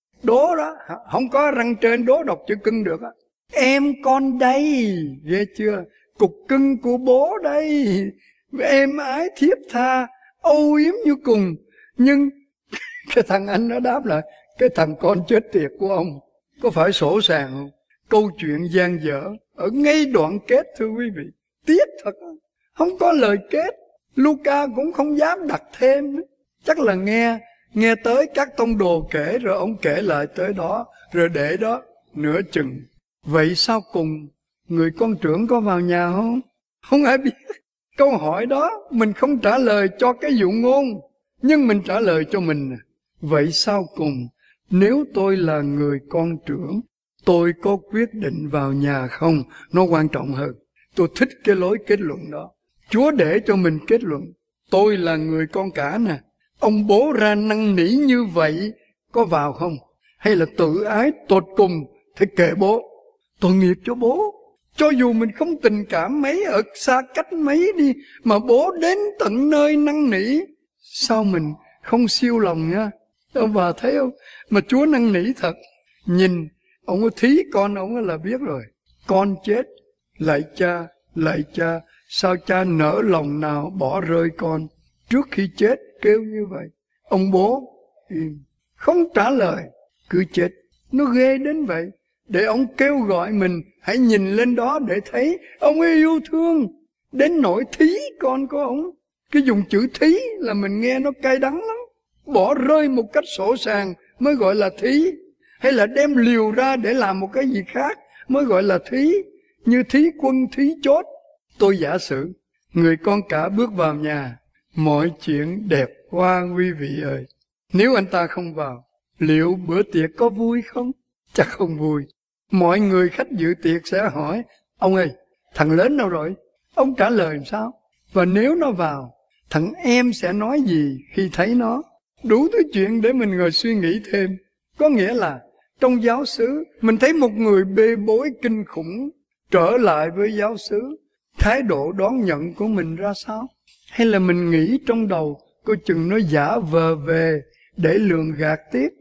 Đố đó, không có răng trên đố đọc chữ cưng được á. Em con đây, ghê chưa? Cục cưng của bố đây, êm ái thiết tha, âu yếm như cùng. Nhưng cái thằng anh nó đáp lại: cái thằng con chết tiệt của ông có phải sổ sàng không? Câu chuyện gian dở ở ngay đoạn kết, thưa quý vị. Tiếc thật, không có lời kết. Luca cũng không dám đặt thêm. Chắc là nghe nghe tới các tông đồ kể, rồi ông kể lại tới đó, rồi để đó nửa chừng. Vậy sau cùng người con trưởng có vào nhà không? Không ai biết. Câu hỏi đó mình không trả lời cho cái dụ ngôn, nhưng mình trả lời cho mình. Vậy sau cùng, nếu tôi là người con trưởng, tôi có quyết định vào nhà không? Nó quan trọng hơn. Tôi thích cái lối kết luận đó. Chúa để cho mình kết luận. Tôi là người con cả nè. Ông bố ra năn nỉ như vậy, có vào không? Hay là tự ái tột cùng thì kệ bố, tội nghiệp cho bố. Cho dù mình không tình cảm mấy, ở xa cách mấy đi, mà bố đến tận nơi năn nỉ, sao mình không siêu lòng nha? Ông bà thấy không? Mà Chúa năn nỉ thật. Nhìn, ông có thí con ông là biết rồi. Con chết, lạy cha, lạy cha, sao cha nỡ lòng nào bỏ rơi con? Trước khi chết kêu như vậy. Ông bố im, không trả lời, cứ chết. Nó ghê đến vậy. Để ông kêu gọi mình hãy nhìn lên đó để thấy ông ấy yêu thương đến nỗi thí con của ông. Cái dùng chữ thí là mình nghe nó cay đắng lắm. Bỏ rơi một cách sổ sàng mới gọi là thí. Hay là đem liều ra để làm một cái gì khác mới gọi là thí. Như thí quân thí chốt. Tôi giả sử người con cả bước vào nhà, mọi chuyện đẹp quá quý vị ơi. Nếu anh ta không vào, liệu bữa tiệc có vui không? Chắc không vui. Mọi người khách dự tiệc sẽ hỏi: ông ơi, thằng lớn đâu rồi? Ông trả lời làm sao? Và nếu nó vào, thằng em sẽ nói gì khi thấy nó? Đủ thứ chuyện để mình ngồi suy nghĩ thêm. Có nghĩa là trong giáo xứ mình thấy một người bê bối kinh khủng trở lại với giáo xứ, thái độ đón nhận của mình ra sao? Hay là mình nghĩ trong đầu coi chừng nó giả vờ về để lường gạt tiếp?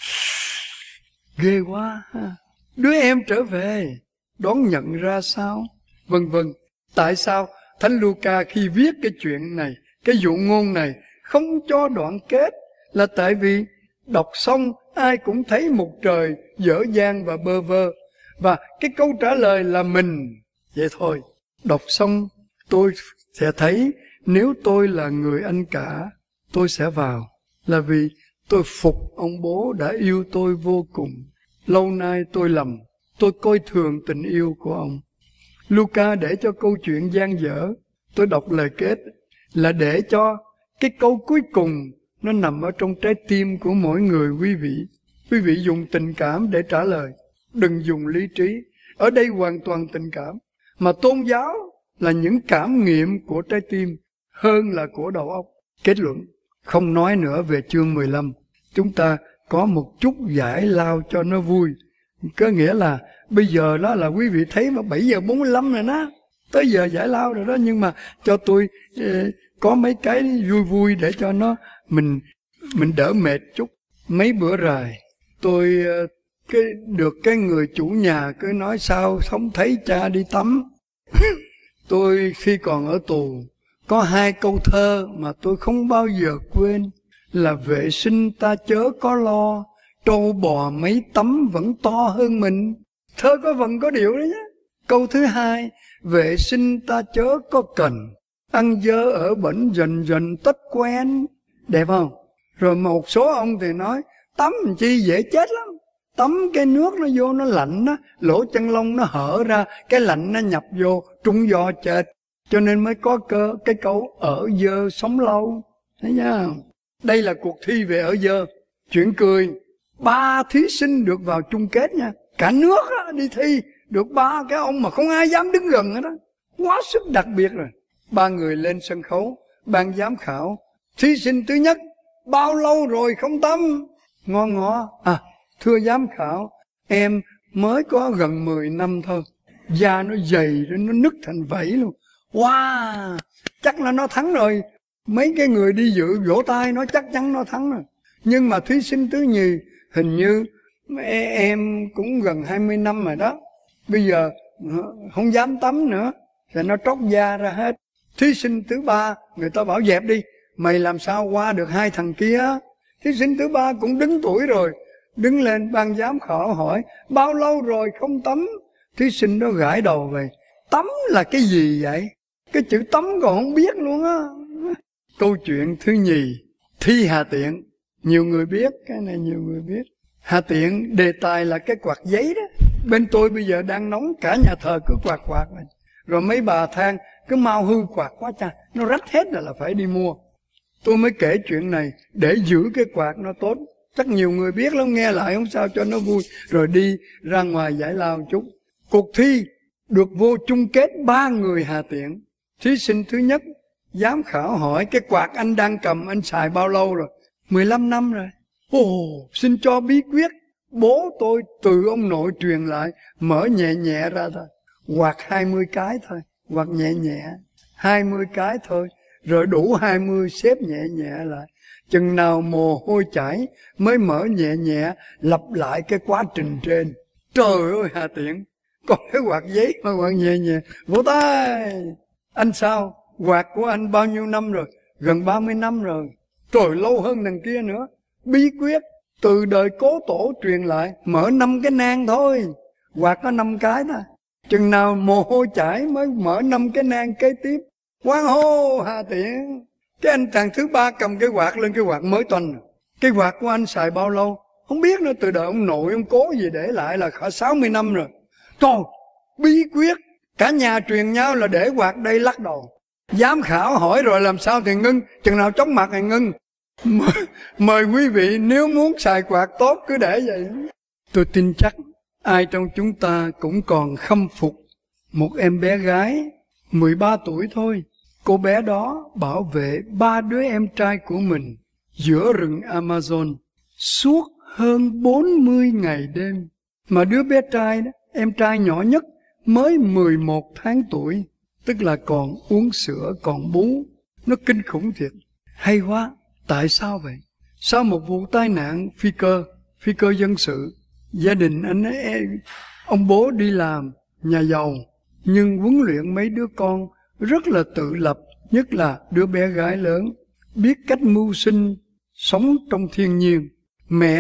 Ghê quá ha. Đứa em trở về đón nhận ra sao? Vân vân. Tại sao Thánh Luca khi viết cái chuyện này, cái dụ ngôn này không cho đoạn kết? Là tại vì đọc xong ai cũng thấy một trời dở dang và bơ vơ. Và cái câu trả lời là mình. Vậy thôi. Đọc xong tôi sẽ thấy nếu tôi là người anh cả, tôi sẽ vào. Là vì tôi phục ông bố đã yêu tôi vô cùng. Lâu nay tôi lầm, tôi coi thường tình yêu của ông. Luca để cho câu chuyện dang dở, tôi đọc lời kết, là để cho cái câu cuối cùng nó nằm ở trong trái tim của mỗi người quý vị. Quý vị dùng tình cảm để trả lời, đừng dùng lý trí. Ở đây hoàn toàn tình cảm. Mà tôn giáo là những cảm nghiệm của trái tim hơn là của đầu óc. Kết luận, không nói nữa về chương mười lăm. Chúng ta có một chút giải lao cho nó vui. Có nghĩa là bây giờ đó là quý vị thấy mà bảy giờ bốn mươi lăm rồi đó, tới giờ giải lao rồi đó. Nhưng mà cho tôi eh, có mấy cái vui vui để cho nó mình mình đỡ mệt chút. Mấy bữa rày tôi uh, cái được cái người chủ nhà cứ nói sao không thấy cha đi tắm. Tôi khi còn ở tù có hai câu thơ mà tôi không bao giờ quên, là vệ sinh ta chớ có lo, trâu bò mấy tắm vẫn to hơn mình. Thơ có vần có điệu đấy nhé. Câu thứ hai, vệ sinh ta chớ có cần, ăn dơ ở bẩn dần dần tất quen. Đẹp không? Rồi một số ông thì nói tắm chi dễ chết lắm. Tắm cái nước nó vô nó lạnh đó, lỗ chân lông nó hở ra, cái lạnh nó nhập vô, trúng gió chết. Cho nên mới có cơ cái câu ở dơ sống lâu. Thấy nha? Đây là cuộc thi về ở dơ. Chuyện cười, ba thí sinh được vào chung kết nha. Cả nước á, đi thi, được ba cái ông mà không ai dám đứng gần hết đó. Quá sức đặc biệt rồi. Ba người lên sân khấu, ban giám khảo. Thí sinh thứ nhất, bao lâu rồi không tắm? Ngon ngó, à, thưa giám khảo, em mới có gần mười năm thôi. Da nó dày rồi nó nứt thành vảy luôn. Wow, chắc là nó thắng rồi. Mấy cái người đi dự vỗ tay nó chắc chắn nó thắng rồi. Nhưng mà thí sinh thứ nhì, hình như em cũng gần hai mươi năm rồi đó. Bây giờ không dám tắm nữa, thì nó tróc da ra hết. Thí sinh thứ ba, người ta bảo dẹp đi, mày làm sao qua được hai thằng kia. Thí sinh thứ ba cũng đứng tuổi rồi, đứng lên ban giám khảo hỏi bao lâu rồi không tắm. Thí sinh đó gãi đầu về, tắm là cái gì vậy? Cái chữ tắm còn không biết luôn á. Câu chuyện thứ nhì, thi Hà Tiện. Nhiều người biết, cái này nhiều người biết. Hà Tiện đề tài là cái quạt giấy đó. Bên tôi bây giờ đang nóng, cả nhà thờ cứ quạt quạt này. Rồi mấy bà than cứ mau hư quạt quá cha, nó rách hết rồi là phải đi mua. Tôi mới kể chuyện này để giữ cái quạt nó tốt. Chắc nhiều người biết lắm, nghe lại không sao cho nó vui. Rồi đi ra ngoài giải lao một chút. Cuộc thi được vô chung kết ba người Hà Tiện. Thí sinh thứ nhất, giám khảo hỏi cái quạt anh đang cầm anh xài bao lâu rồi? mười lăm năm rồi. Ồ, xin cho bí quyết. Bố tôi từ ông nội truyền lại, mở nhẹ nhẹ ra thôi. Quạt hai mươi cái thôi, quạt nhẹ nhẹ, hai mươi cái thôi. Rồi đủ hai mươi xếp nhẹ nhẹ lại. Chừng nào mồ hôi chảy mới mở nhẹ nhẹ, lặp lại cái quá trình trên. Trời ơi Hà Tiện, còn cái quạt giấy mà quạt nhẹ nhẹ. Vỗ tay. Anh sao? Quạt của anh bao nhiêu năm rồi? Gần ba mươi năm rồi. Trời, lâu hơn đằng kia nữa. Bí quyết từ đời cố tổ truyền lại, mở năm cái nang thôi. Quạt có năm cái thôi. Chừng nào mồ hôi chảy mới mở năm cái nang kế tiếp. Quán hô Hà Tiện. Cái anh chàng thứ ba cầm cái quạt lên, cái quạt mới toanh. Cái quạt của anh xài bao lâu? Không biết nữa, từ đời ông nội ông cố gì để lại là cả sáu mươi năm rồi. Trời, bí quyết. Cả nhà truyền nhau là để quạt đây lắc đầu. Giám khảo hỏi rồi làm sao thì ngưng, chừng nào chóng mặt thì ngưng. Mời, mời quý vị nếu muốn xài quạt tốt cứ để vậy. Tôi tin chắc ai trong chúng ta cũng còn khâm phục một em bé gái mười ba tuổi thôi. Cô bé đó bảo vệ ba đứa em trai của mình giữa rừng Amazon suốt hơn bốn mươi ngày đêm. Mà đứa bé trai đó, em trai nhỏ nhất mới mười một tháng tuổi, tức là còn uống sữa, còn bú. Nó kinh khủng thiệt. Hay quá. Tại sao vậy? Sau một vụ tai nạn phi cơ, phi cơ dân sự, gia đình anh ấy, ông bố đi làm, nhà giàu, nhưng huấn luyện mấy đứa con rất là tự lập, nhất là đứa bé gái lớn, biết cách mưu sinh, sống trong thiên nhiên. Mẹ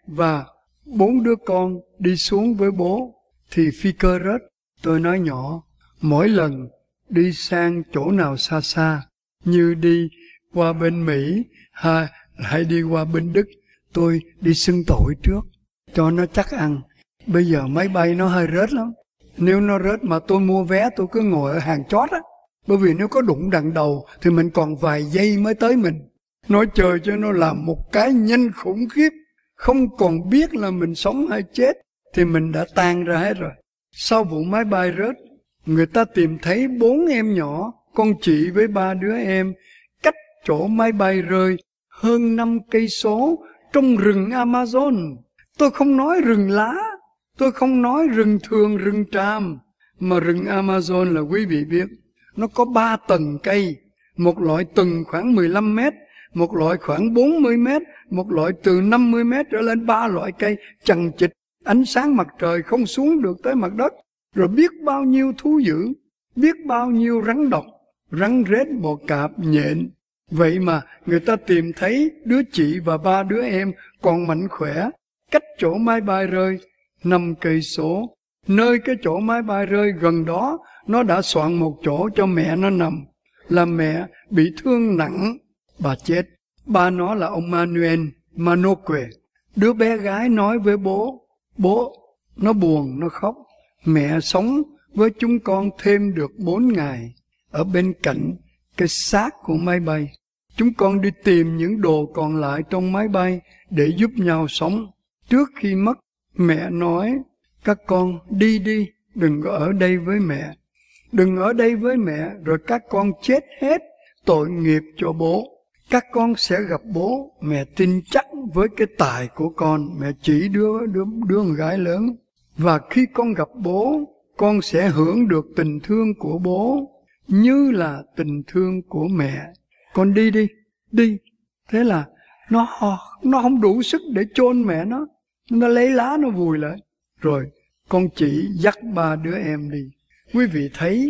và bốn đứa con đi xuống với bố, thì phi cơ rớt. Tôi nói nhỏ, mỗi lần đi sang chỗ nào xa xa, như đi qua bên Mỹ hay, hay đi qua bên Đức, tôi đi xưng tội trước, cho nó chắc ăn. Bây giờ máy bay nó hơi rớt lắm. Nếu nó rớt mà tôi mua vé, tôi cứ ngồi ở hàng chót á. Bởi vì nếu có đụng đằng đầu thì mình còn vài giây mới tới mình. Nói trời cho nó làm một cái nhanh khủng khiếp, không còn biết là mình sống hay chết, thì mình đã tan ra hết rồi. Sau vụ máy bay rớt, người ta tìm thấy bốn em nhỏ, con chị với ba đứa em, cách chỗ máy bay rơi hơn năm cây số trong rừng Amazon. Tôi không nói rừng lá, tôi không nói rừng thường, rừng tràm, mà rừng Amazon là quý vị biết. Nó có ba tầng cây, một loại tầng khoảng mười lăm mét, một loại khoảng bốn mươi mét, một loại từ năm mươi mét trở lên, ba loại cây chằng chịt, ánh sáng mặt trời không xuống được tới mặt đất. Rồi biết bao nhiêu thú dữ, biết bao nhiêu rắn độc, rắn rết, bò cạp, nhện. Vậy mà người ta tìm thấy đứa chị và ba đứa em còn mạnh khỏe, cách chỗ máy bay rơi năm cây số. Nơi cái chỗ máy bay rơi gần đó, nó đã soạn một chỗ cho mẹ nó nằm. Là mẹ bị thương nặng, bà chết. Ba nó là ông Manuel Manoque. Đứa bé gái nói với bố, bố, nó buồn, nó khóc. Mẹ sống với chúng con thêm được bốn ngày ở bên cạnh cái xác của máy bay. Chúng con đi tìm những đồ còn lại trong máy bay để giúp nhau sống. Trước khi mất, mẹ nói, các con đi đi, đừng có ở đây với mẹ. Đừng ở đây với mẹ, rồi các con chết hết, tội nghiệp cho bố. Các con sẽ gặp bố, mẹ tin chắc với cái tài của con. Mẹ chỉ đứa, đứa, đứa con gái lớn. Và khi con gặp bố, con sẽ hưởng được tình thương của bố như là tình thương của mẹ. Con đi đi, đi. Thế là nó, nó không đủ sức để chôn mẹ nó. Nó lấy lá nó vùi lại. Rồi con chỉ dắt ba đứa em đi. Quý vị thấy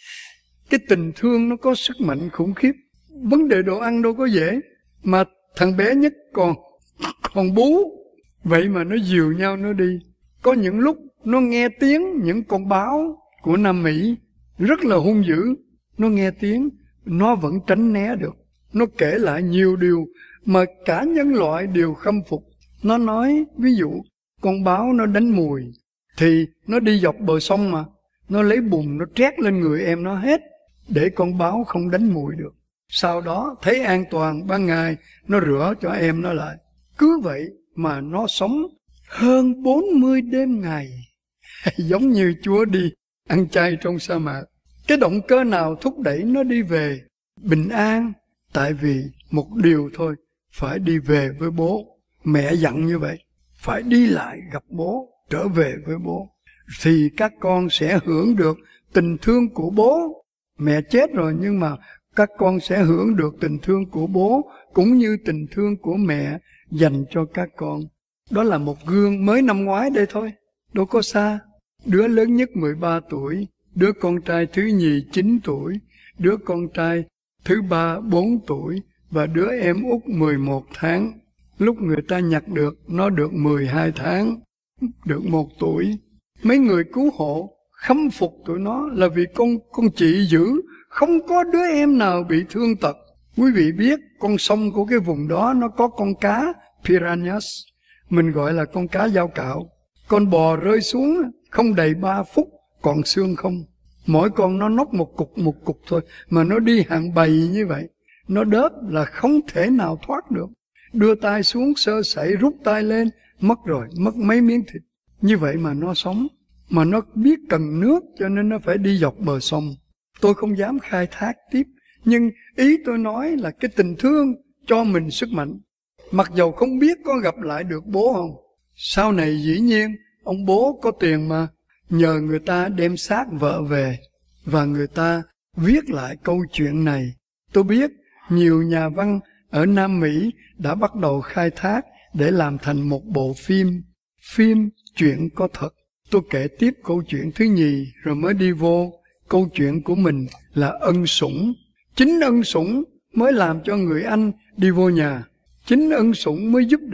cái tình thương nó có sức mạnh khủng khiếp. Vấn đề đồ ăn đâu có dễ, mà thằng bé nhất còn còn bú. Vậy mà nó dìu nhau nó đi. Có những lúc nó nghe tiếng những con báo của Nam Mỹ rất là hung dữ. Nó nghe tiếng, nó vẫn tránh né được. Nó kể lại nhiều điều mà cả nhân loại đều khâm phục. Nó nói, ví dụ, con báo nó đánh mùi, thì nó đi dọc bờ sông mà. Nó lấy bùn nó trét lên người em nó hết, để con báo không đánh mùi được. Sau đó thấy an toàn, ban ngày nó rửa cho em nó lại. Cứ vậy mà nó sống hơn bốn mươi đêm ngày. Giống như Chúa đi ăn chay trong sa mạc. Cái động cơ nào thúc đẩy nó đi về? Bình an. Tại vì một điều thôi, phải đi về với bố. Mẹ dặn như vậy, phải đi lại gặp bố, trở về với bố. Thì các con sẽ hưởng được tình thương của bố. Mẹ chết rồi nhưng mà các con sẽ hưởng được tình thương của bố, cũng như tình thương của mẹ dành cho các con. Đó là một gương mới năm ngoái đây thôi, đâu có xa. Đứa lớn nhất mười ba tuổi, đứa con trai thứ nhì chín tuổi, đứa con trai thứ ba bốn tuổi, và đứa em út mười một tháng. Lúc người ta nhặt được, nó được mười hai tháng, được một tuổi. Mấy người cứu hộ khâm phục tụi nó là vì con con chị dữ, không có đứa em nào bị thương tật. Quý vị biết con sông của cái vùng đó nó có con cá piranhas, mình gọi là con cá dao cạo. Con bò rơi xuống không đầy ba phút còn xương không. Mỗi con nó nốc một cục một cục thôi, mà nó đi hàng bầy như vậy. Nó đớp là không thể nào thoát được. Đưa tay xuống sơ sẩy, rút tay lên, mất rồi, mất mấy miếng thịt. Như vậy mà nó sống. Mà nó biết cần nước cho nên nó phải đi dọc bờ sông. Tôi không dám khai thác tiếp, nhưng ý tôi nói là cái tình thương cho mình sức mạnh. Mặc dầu không biết có gặp lại được bố không. Sau này dĩ nhiên ông bố có tiền mà, nhờ người ta đem xác vợ về và người ta viết lại câu chuyện này. Tôi biết nhiều nhà văn ở Nam Mỹ đã bắt đầu khai thác để làm thành một bộ phim, phim chuyện có thật. Tôi kể tiếp câu chuyện thứ nhì rồi mới đi vô câu chuyện của mình là ân sủng. Chính ân sủng mới làm cho người Anh đi vô nhà. Chính ân sủng mới giúp được.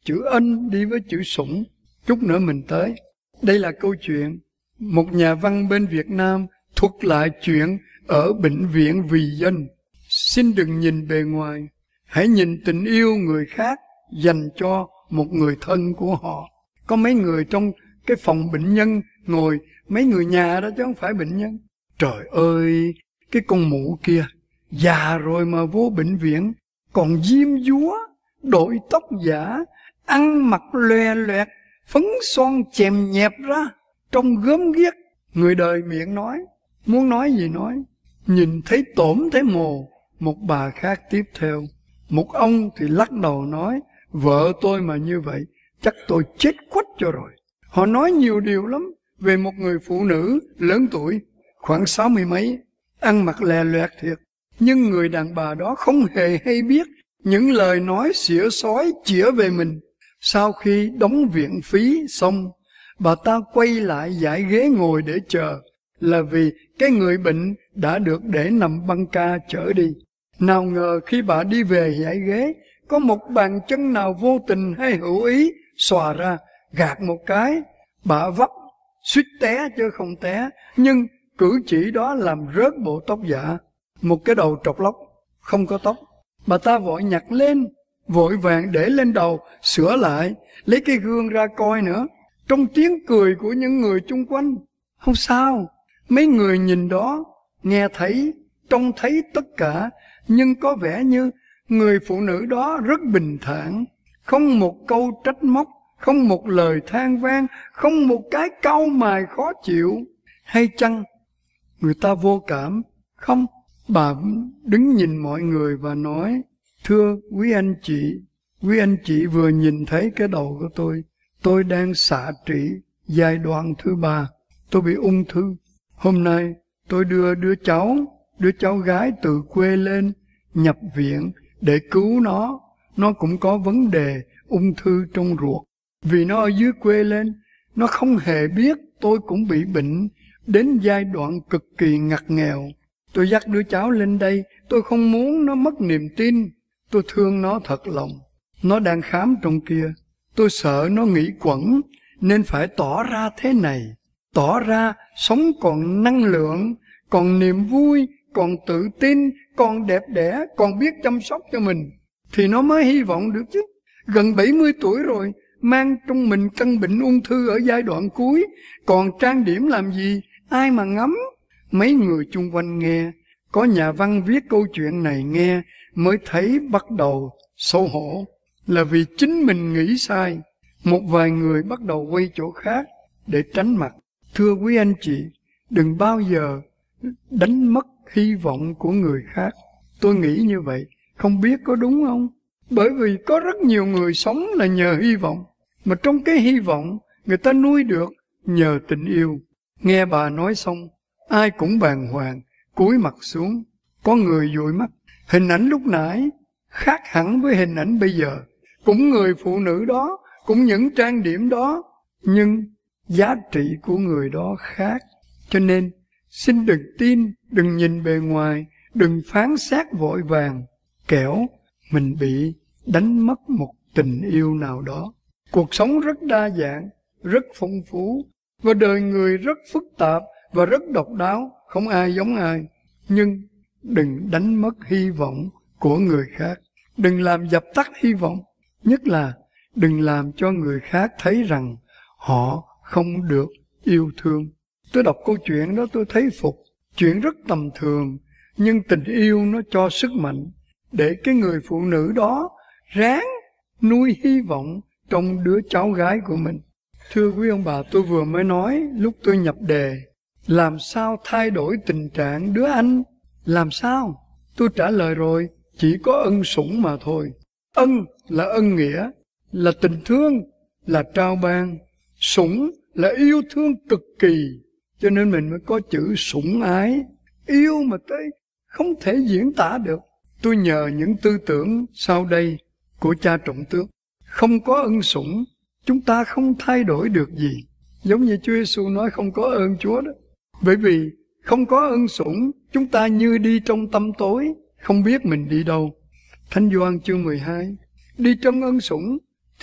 chữ ân đi với chữ sủng. Chút nữa mình tới. Đây là câu chuyện một nhà văn bên Việt Nam thuật lại chuyện ở bệnh viện vì dân. Xin đừng nhìn bề ngoài, hãy nhìn tình yêu người khác dành cho một người thân của họ. Có mấy người trong cái phòng bệnh nhân ngồi, mấy người nhà đó chứ không phải bệnh nhân. Trời ơi, cái con mụ kia già rồi mà vô bệnh viện, còn diêm dúa, đội tóc giả, ăn mặc loè loẹt, phấn son chèm nhẹp ra, trông gớm ghiếc. Người đời miệng nói, muốn nói gì nói. Nhìn thấy tổm thấy mồ. Một bà khác tiếp theo. Một ông thì lắc đầu nói, vợ tôi mà như vậy, chắc tôi chết quách cho rồi. Họ nói nhiều điều lắm về một người phụ nữ lớn tuổi, khoảng sáu mươi mấy, ăn mặc lè loẹt thiệt. Nhưng người đàn bà đó không hề hay biết những lời nói xỉa xói chĩa về mình. Sau khi đóng viện phí xong, bà ta quay lại dãy ghế ngồi để chờ, là vì cái người bệnh đã được để nằm băng ca chở đi. Nào ngờ khi bà đi về dãy ghế, có một bàn chân nào vô tình hay hữu ý xòa ra, gạt một cái, bà vấp, suýt té chứ không té, nhưng cử chỉ đó làm rớt bộ tóc giả, một cái đầu trọc lóc, không có tóc. Bà ta vội nhặt lên, vội vàng để lên đầu, sửa lại, lấy cái gương ra coi nữa. Trong tiếng cười của những người chung quanh, không sao, mấy người nhìn đó, nghe thấy, trông thấy tất cả, nhưng có vẻ như người phụ nữ đó rất bình thản, không một câu trách móc, không một lời than vang, không một cái cau mày khó chịu. Hay chăng người ta vô cảm? Không, bà đứng nhìn mọi người và nói, thưa quý anh chị, quý anh chị vừa nhìn thấy cái đầu của tôi, tôi đang xạ trị giai đoạn thứ ba, tôi bị ung thư. Hôm nay tôi đưa đứa cháu, đứa cháu gái từ quê lên nhập viện để cứu nó. Nó cũng có vấn đề ung thư trong ruột. Vì nó ở dưới quê lên, nó không hề biết tôi cũng bị bệnh đến giai đoạn cực kỳ ngặt nghèo. Tôi dắt đứa cháu lên đây, tôi không muốn nó mất niềm tin. Tôi thương nó thật lòng. Nó đang khám trong kia. Tôi sợ nó nghĩ quẩn, nên phải tỏ ra thế này. Tỏ ra sống còn năng lượng, còn niềm vui, còn tự tin, còn đẹp đẽ, còn biết chăm sóc cho mình, thì nó mới hy vọng được chứ. Gần bảy mươi tuổi rồi, mang trong mình căn bệnh ung thư ở giai đoạn cuối, còn trang điểm làm gì, ai mà ngắm. Mấy người chung quanh nghe, có nhà văn viết câu chuyện này nghe, mới thấy bắt đầu xấu hổ, là vì chính mình nghĩ sai. Một vài người bắt đầu quay chỗ khác để tránh mặt. Thưa quý anh chị, đừng bao giờ đánh mất hy vọng của người khác. Tôi nghĩ như vậy, không biết có đúng không? Bởi vì có rất nhiều người sống là nhờ hy vọng, mà trong cái hy vọng người ta nuôi được nhờ tình yêu. Nghe bà nói xong, ai cũng bàng hoàng, cúi mặt xuống. Có người dụi mắt. Hình ảnh lúc nãy khác hẳn với hình ảnh bây giờ. Cũng người phụ nữ đó, cũng những trang điểm đó, nhưng giá trị của người đó khác. Cho nên xin đừng tin, đừng nhìn bề ngoài, đừng phán xét vội vàng, kẻo mình bị đánh mất một tình yêu nào đó. Cuộc sống rất đa dạng, rất phong phú, và đời người rất phức tạp và rất độc đáo, không ai giống ai. Nhưng đừng đánh mất hy vọng của người khác, đừng làm dập tắt hy vọng, nhất là đừng làm cho người khác thấy rằng họ không được yêu thương. Tôi đọc câu chuyện đó tôi thấy phục. Chuyện rất tầm thường, nhưng tình yêu nó cho sức mạnh để cái người phụ nữ đó ráng nuôi hy vọng trong đứa cháu gái của mình. Thưa quý ông bà, tôi vừa mới nói lúc tôi nhập đề, làm sao thay đổi tình trạng đứa anh? Làm sao? Tôi trả lời rồi, chỉ có ân sủng mà thôi. Ân là ân nghĩa, là tình thương, là trao ban. Sủng là yêu thương cực kỳ, cho nên mình mới có chữ sủng ái. Yêu mà tới không thể diễn tả được. Tôi nhờ những tư tưởng sau đây của cha Trọng Tước. Không có ân sủng, chúng ta không thay đổi được gì. Giống như Chúa Giêsu nói không có ơn Chúa đó. Bởi vì không có ân sủng, chúng ta như đi trong tăm tối, không biết mình đi đâu. Thánh Gioan chương mười hai, đi trong ân sủng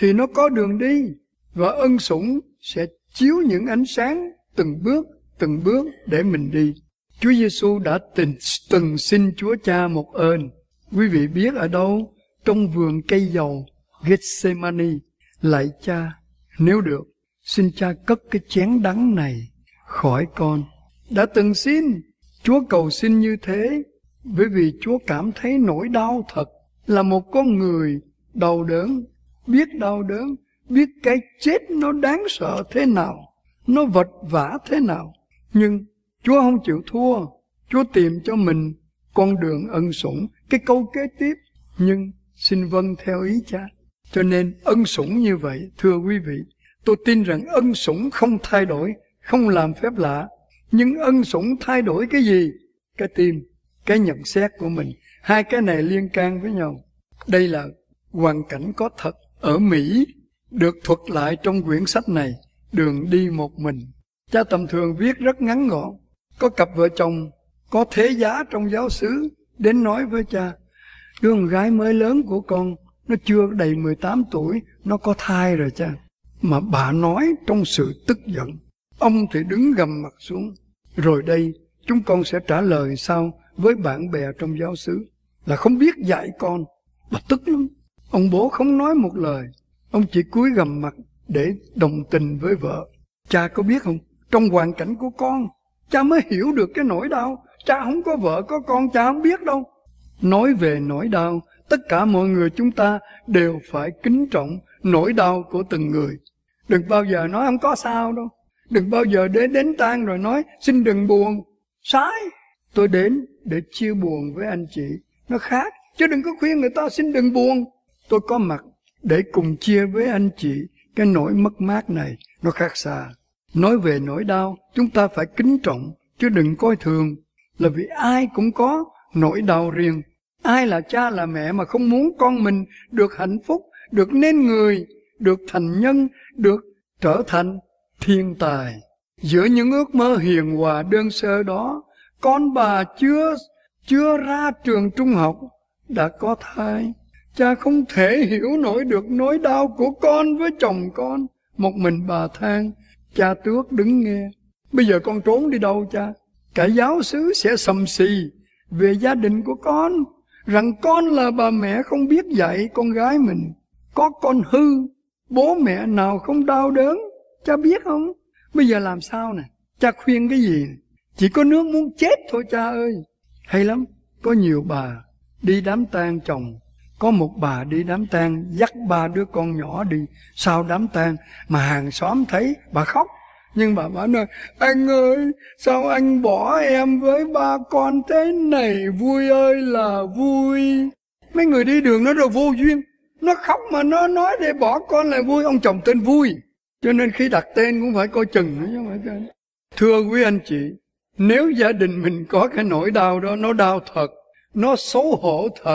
thì nó có đường đi. Và ân sủng sẽ chiếu những ánh sáng từng bước, từng bước để mình đi. Chúa Giêsu đã từng, từng xin Chúa Cha một ơn. Quý vị biết ở đâu? Trong vườn cây dầu Gethsemane. Lạy Cha, nếu được, xin Cha cất cái chén đắng này khỏi con. Đã từng xin, Chúa cầu xin như thế, bởi vì Chúa cảm thấy nỗi đau thật. Là một con người đau đớn, biết đau đớn, biết cái chết nó đáng sợ thế nào, nó vật vã thế nào. Nhưng Chúa không chịu thua, Chúa tìm cho mình con đường ân sủng. Cái câu kế tiếp, nhưng xin vâng theo ý Cha. Cho nên ân sủng như vậy, thưa quý vị, tôi tin rằng ân sủng không thay đổi, không làm phép lạ. Nhưng ân sủng thay đổi cái gì? Cái tim, cái nhận xét của mình. Hai cái này liên can với nhau. Đây là hoàn cảnh có thật ở Mỹ, được thuật lại trong quyển sách này, Đường đi một mình. Cha Tầm Thường viết rất ngắn gọn. Có cặp vợ chồng có thế giá trong giáo xứ đến nói với cha, đứa con gái mới lớn của con, nó chưa đầy mười tám tuổi, nó có thai rồi cha. Mà bà nói trong sự tức giận. Ông thì đứng gầm mặt xuống. Rồi đây, chúng con sẽ trả lời sao với bạn bè trong giáo xứ? Là không biết dạy con. Bà tức lắm. Ông bố không nói một lời. Ông chỉ cúi gầm mặt để đồng tình với vợ. Cha có biết không? Trong hoàn cảnh của con, cha mới hiểu được cái nỗi đau. Cha không có vợ, có con, cha không biết đâu. Nói về nỗi đau, tất cả mọi người chúng ta đều phải kính trọng nỗi đau của từng người. Đừng bao giờ nói không có sao đâu. Đừng bao giờ đến đến tang rồi nói xin đừng buồn. Sai. Tôi đến để chia buồn với anh chị. Nó khác. Chứ đừng có khuyên người ta xin đừng buồn. Tôi có mặt để cùng chia với anh chị cái nỗi mất mát này. Nó khác xa. Nói về nỗi đau, chúng ta phải kính trọng, chứ đừng coi thường. Là vì ai cũng có nỗi đau riêng. Ai là cha là mẹ mà không muốn con mình được hạnh phúc, được nên người, được thành nhân, được trở thành thiên tài. Giữa những ước mơ hiền hòa đơn sơ đó, con bà chưa chưa ra trường trung học đã có thai. Cha không thể hiểu nổi được nỗi đau của con với chồng con. Một mình bà than, cha Tước đứng nghe. Bây giờ con trốn đi đâu cha? Cả giáo xứ sẽ sầm xì về gia đình của con, rằng con là bà mẹ không biết dạy con gái mình. Có con hư, bố mẹ nào không đau đớn, cha biết không? Bây giờ làm sao nè? Cha khuyên cái gì? Chỉ có nước muốn chết thôi cha ơi. Hay lắm, có nhiều bà đi đám tang chồng. Có một bà đi đám tang dắt ba đứa con nhỏ đi. Sau đám tang mà hàng xóm thấy bà khóc. Nhưng bà bảo nói, anh ơi, sao anh bỏ em với ba con thế này? Vui ơi là vui. Mấy người đi đường nó rồi vô duyên. Nó khóc mà nó nói để bỏ con là vui. Ông chồng tên Vui. Cho nên khi đặt tên cũng phải coi chừng nữa chứ không phải tên. Thưa quý anh chị, nếu gia đình mình có cái nỗi đau đó, nó đau thật, nó xấu hổ thật,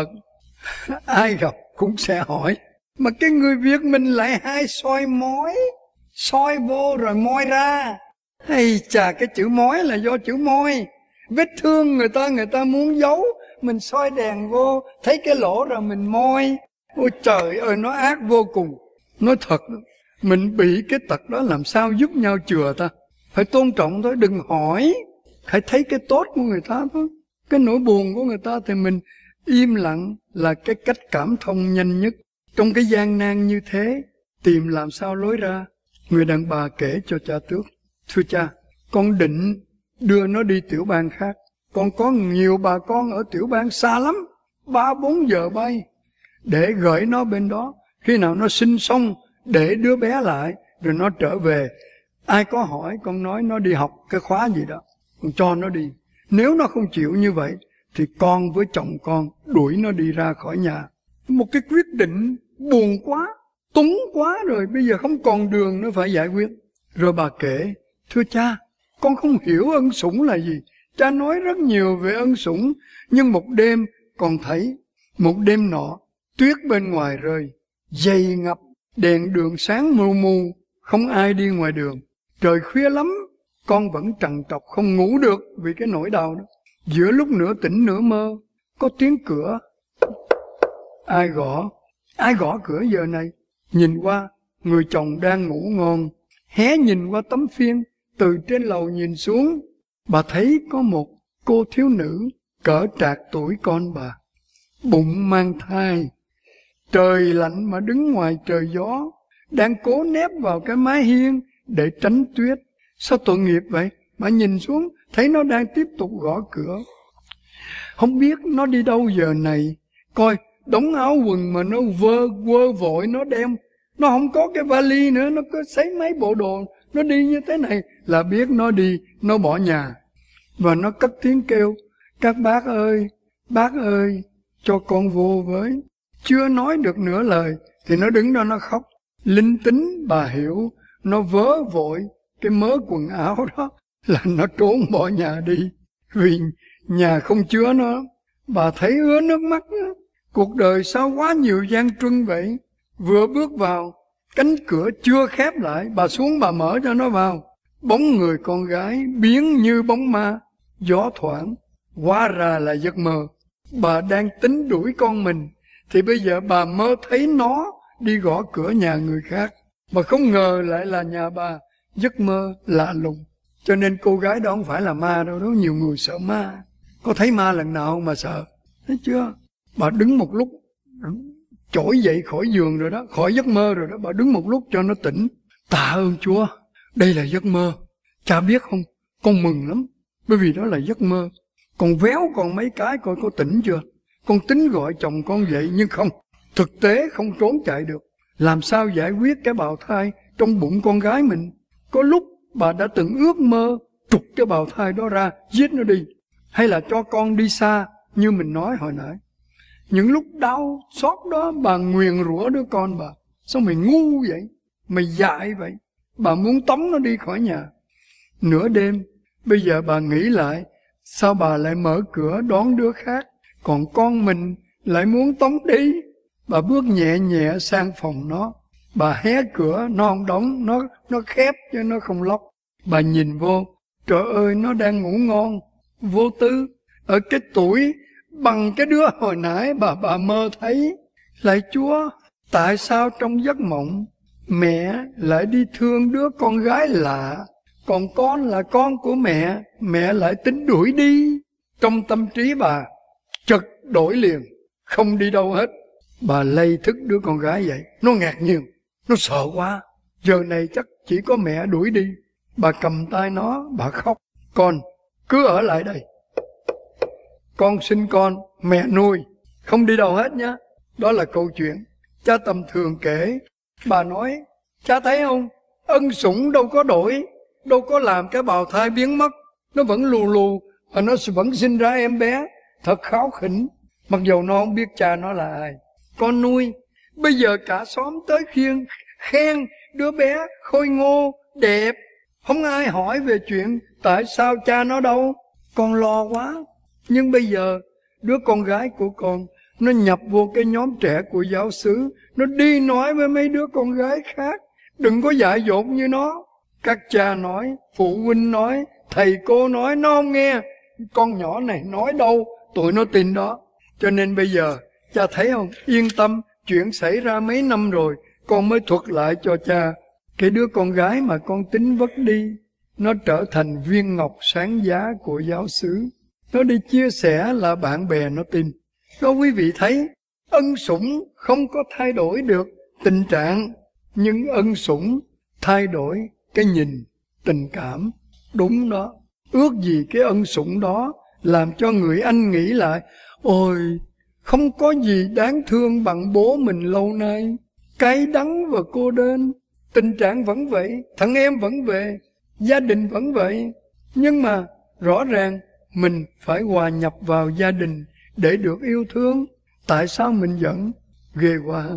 ai gặp cũng sẽ hỏi. Mà cái người Việt mình lại hay soi mói, soi vô rồi moi ra. Hay chà, cái chữ mói là do chữ moi. Vết thương người ta, người ta muốn giấu, mình soi đèn vô, thấy cái lỗ rồi mình moi. Ôi trời ơi, nó ác vô cùng. Nói thật, mình bị cái tật đó làm sao giúp nhau chừa ta? Phải tôn trọng thôi, đừng hỏi. Hãy thấy cái tốt của người ta thôi. Cái nỗi buồn của người ta thì mình im lặng là cái cách cảm thông nhanh nhất. Trong cái gian nan như thế, tìm làm sao lối ra. Người đàn bà kể cho cha Tước, thưa cha, con định đưa nó đi tiểu bang khác. Con có nhiều bà con ở tiểu bang xa lắm, ba bốn giờ bay, để gửi nó bên đó. Khi nào nó sinh xong, để đứa bé lại, rồi nó trở về. Ai có hỏi, con nói nó đi học cái khóa gì đó, con cho nó đi. Nếu nó không chịu như vậy, thì con với chồng con đuổi nó đi ra khỏi nhà. Một cái quyết định buồn quá, túng quá rồi, bây giờ không còn đường nữa phải giải quyết. Rồi bà kể, thưa cha, con không hiểu ân sủng là gì. Cha nói rất nhiều về ân sủng, nhưng một đêm con thấy, một đêm nọ, tuyết bên ngoài rơi, dày ngập, đèn đường sáng mù mù, không ai đi ngoài đường. Trời khuya lắm, con vẫn trằn trọc không ngủ được vì cái nỗi đau đó. Giữa lúc nửa tỉnh nửa mơ, có tiếng cửa. Ai gõ? Ai gõ cửa giờ này? Nhìn qua, người chồng đang ngủ ngon, hé nhìn qua tấm phiên, từ trên lầu nhìn xuống, bà thấy có một cô thiếu nữ cỡ trạc tuổi con bà, bụng mang thai, trời lạnh mà đứng ngoài trời gió, đang cố nép vào cái mái hiên để tránh tuyết. Sao tội nghiệp vậy? Bà nhìn xuống, thấy nó đang tiếp tục gõ cửa. Không biết nó đi đâu giờ này. Coi, đống áo quần mà nó vơ quơ vội nó đem. Nó không có cái vali nữa, nó cứ xấy mấy bộ đồ, nó đi như thế này là biết nó đi, nó bỏ nhà. Và nó cất tiếng kêu, các bác ơi, bác ơi, cho con vô với. Chưa nói được nửa lời thì nó đứng đó nó khóc. Linh tính bà hiểu, nó vớ vội cái mớ quần áo đó là nó trốn bỏ nhà đi. Vì nhà không chứa nó. Bà thấy ứa nước mắt đó. Cuộc đời sao quá nhiều gian truân vậy. Vừa bước vào, cánh cửa chưa khép lại, bà xuống bà mở cho nó vào. Bóng người con gái biến như bóng ma, gió thoảng, hóa ra là giấc mơ. Bà đang tính đuổi con mình, thì bây giờ bà mơ thấy nó đi gõ cửa nhà người khác. Mà không ngờ lại là nhà bà. Giấc mơ lạ lùng. Cho nên cô gái đó không phải là ma đâu đó. Nhiều người sợ ma. Có thấy ma lần nào không mà sợ? Thấy chưa? Bà đứng một lúc, trỗi dậy khỏi giường rồi đó, khỏi giấc mơ rồi đó. Bà đứng một lúc cho nó tỉnh. Tạ ơn Chúa, đây là giấc mơ. Cha biết không, con mừng lắm. Bởi vì đó là giấc mơ. Còn véo còn mấy cái coi có tỉnh chưa. Con tính gọi chồng con dậy nhưng không. Thực tế không trốn chạy được. Làm sao giải quyết cái bào thai trong bụng con gái mình? Có lúc bà đã từng ước mơ trục cái bào thai đó ra, giết nó đi. Hay là cho con đi xa như mình nói hồi nãy. Những lúc đau xót đó bà nguyền rủa đứa con bà. Sao mày ngu vậy? Mày dại vậy? Bà muốn tống nó đi khỏi nhà. Nửa đêm, bây giờ bà nghĩ lại, sao bà lại mở cửa đón đứa khác, còn con mình lại muốn tống đi? Bà bước nhẹ nhẹ sang phòng nó. Bà hé cửa, nó không đóng, nó, nó khép chứ nó không lóc. Bà nhìn vô, trời ơi nó đang ngủ ngon, vô tư, ở cái tuổi bằng cái đứa hồi nãy bà bà mơ thấy. Lạy Chúa, tại sao trong giấc mộng mẹ lại đi thương đứa con gái lạ, còn con là con của mẹ, mẹ lại tính đuổi đi? Trong tâm trí bà chợt đổi liền, không đi đâu hết. Bà lay thức đứa con gái vậy, nó ngạc nhiên, nó sợ quá, giờ này chắc chỉ có mẹ đuổi đi. Bà cầm tay nó, bà khóc, con cứ ở lại đây, con sinh con, mẹ nuôi, không đi đâu hết nhá. Đó là câu chuyện cha tầm thường kể. Bà nói, cha thấy không, ân sủng đâu có đổi, đâu có làm cái bào thai biến mất, nó vẫn lù lù và nó vẫn sinh ra em bé thật kháu khỉnh, mặc dầu nó không biết cha nó là ai. Con nuôi, bây giờ cả xóm tới khiêng khen đứa bé khôi ngô, đẹp, không ai hỏi về chuyện tại sao cha nó đâu. Con lo quá. Nhưng bây giờ đứa con gái của con nó nhập vô cái nhóm trẻ của giáo xứ, nó đi nói với mấy đứa con gái khác, đừng có dại dột như nó. Các cha nói, phụ huynh nói, thầy cô nói, nó không nghe. Con nhỏ này nói đâu tụi nó tin đó. Cho nên bây giờ cha thấy không, yên tâm, chuyện xảy ra mấy năm rồi, con mới thuật lại cho cha. Cái đứa con gái mà con tính vất đi, nó trở thành viên ngọc sáng giá của giáo xứ. Nó đi chia sẻ là bạn bè nó tin. Đó quý vị thấy, ân sủng không có thay đổi được tình trạng, nhưng ân sủng thay đổi cái nhìn, tình cảm. Đúng đó, ước gì cái ân sủng đó làm cho người anh nghĩ lại, ôi, không có gì đáng thương bằng bố mình lâu nay, cay đắng và cô đơn. Tình trạng vẫn vậy, thằng em vẫn về, gia đình vẫn vậy. Nhưng mà rõ ràng mình phải hòa nhập vào gia đình để được yêu thương. Tại sao mình giận? Ghê quá.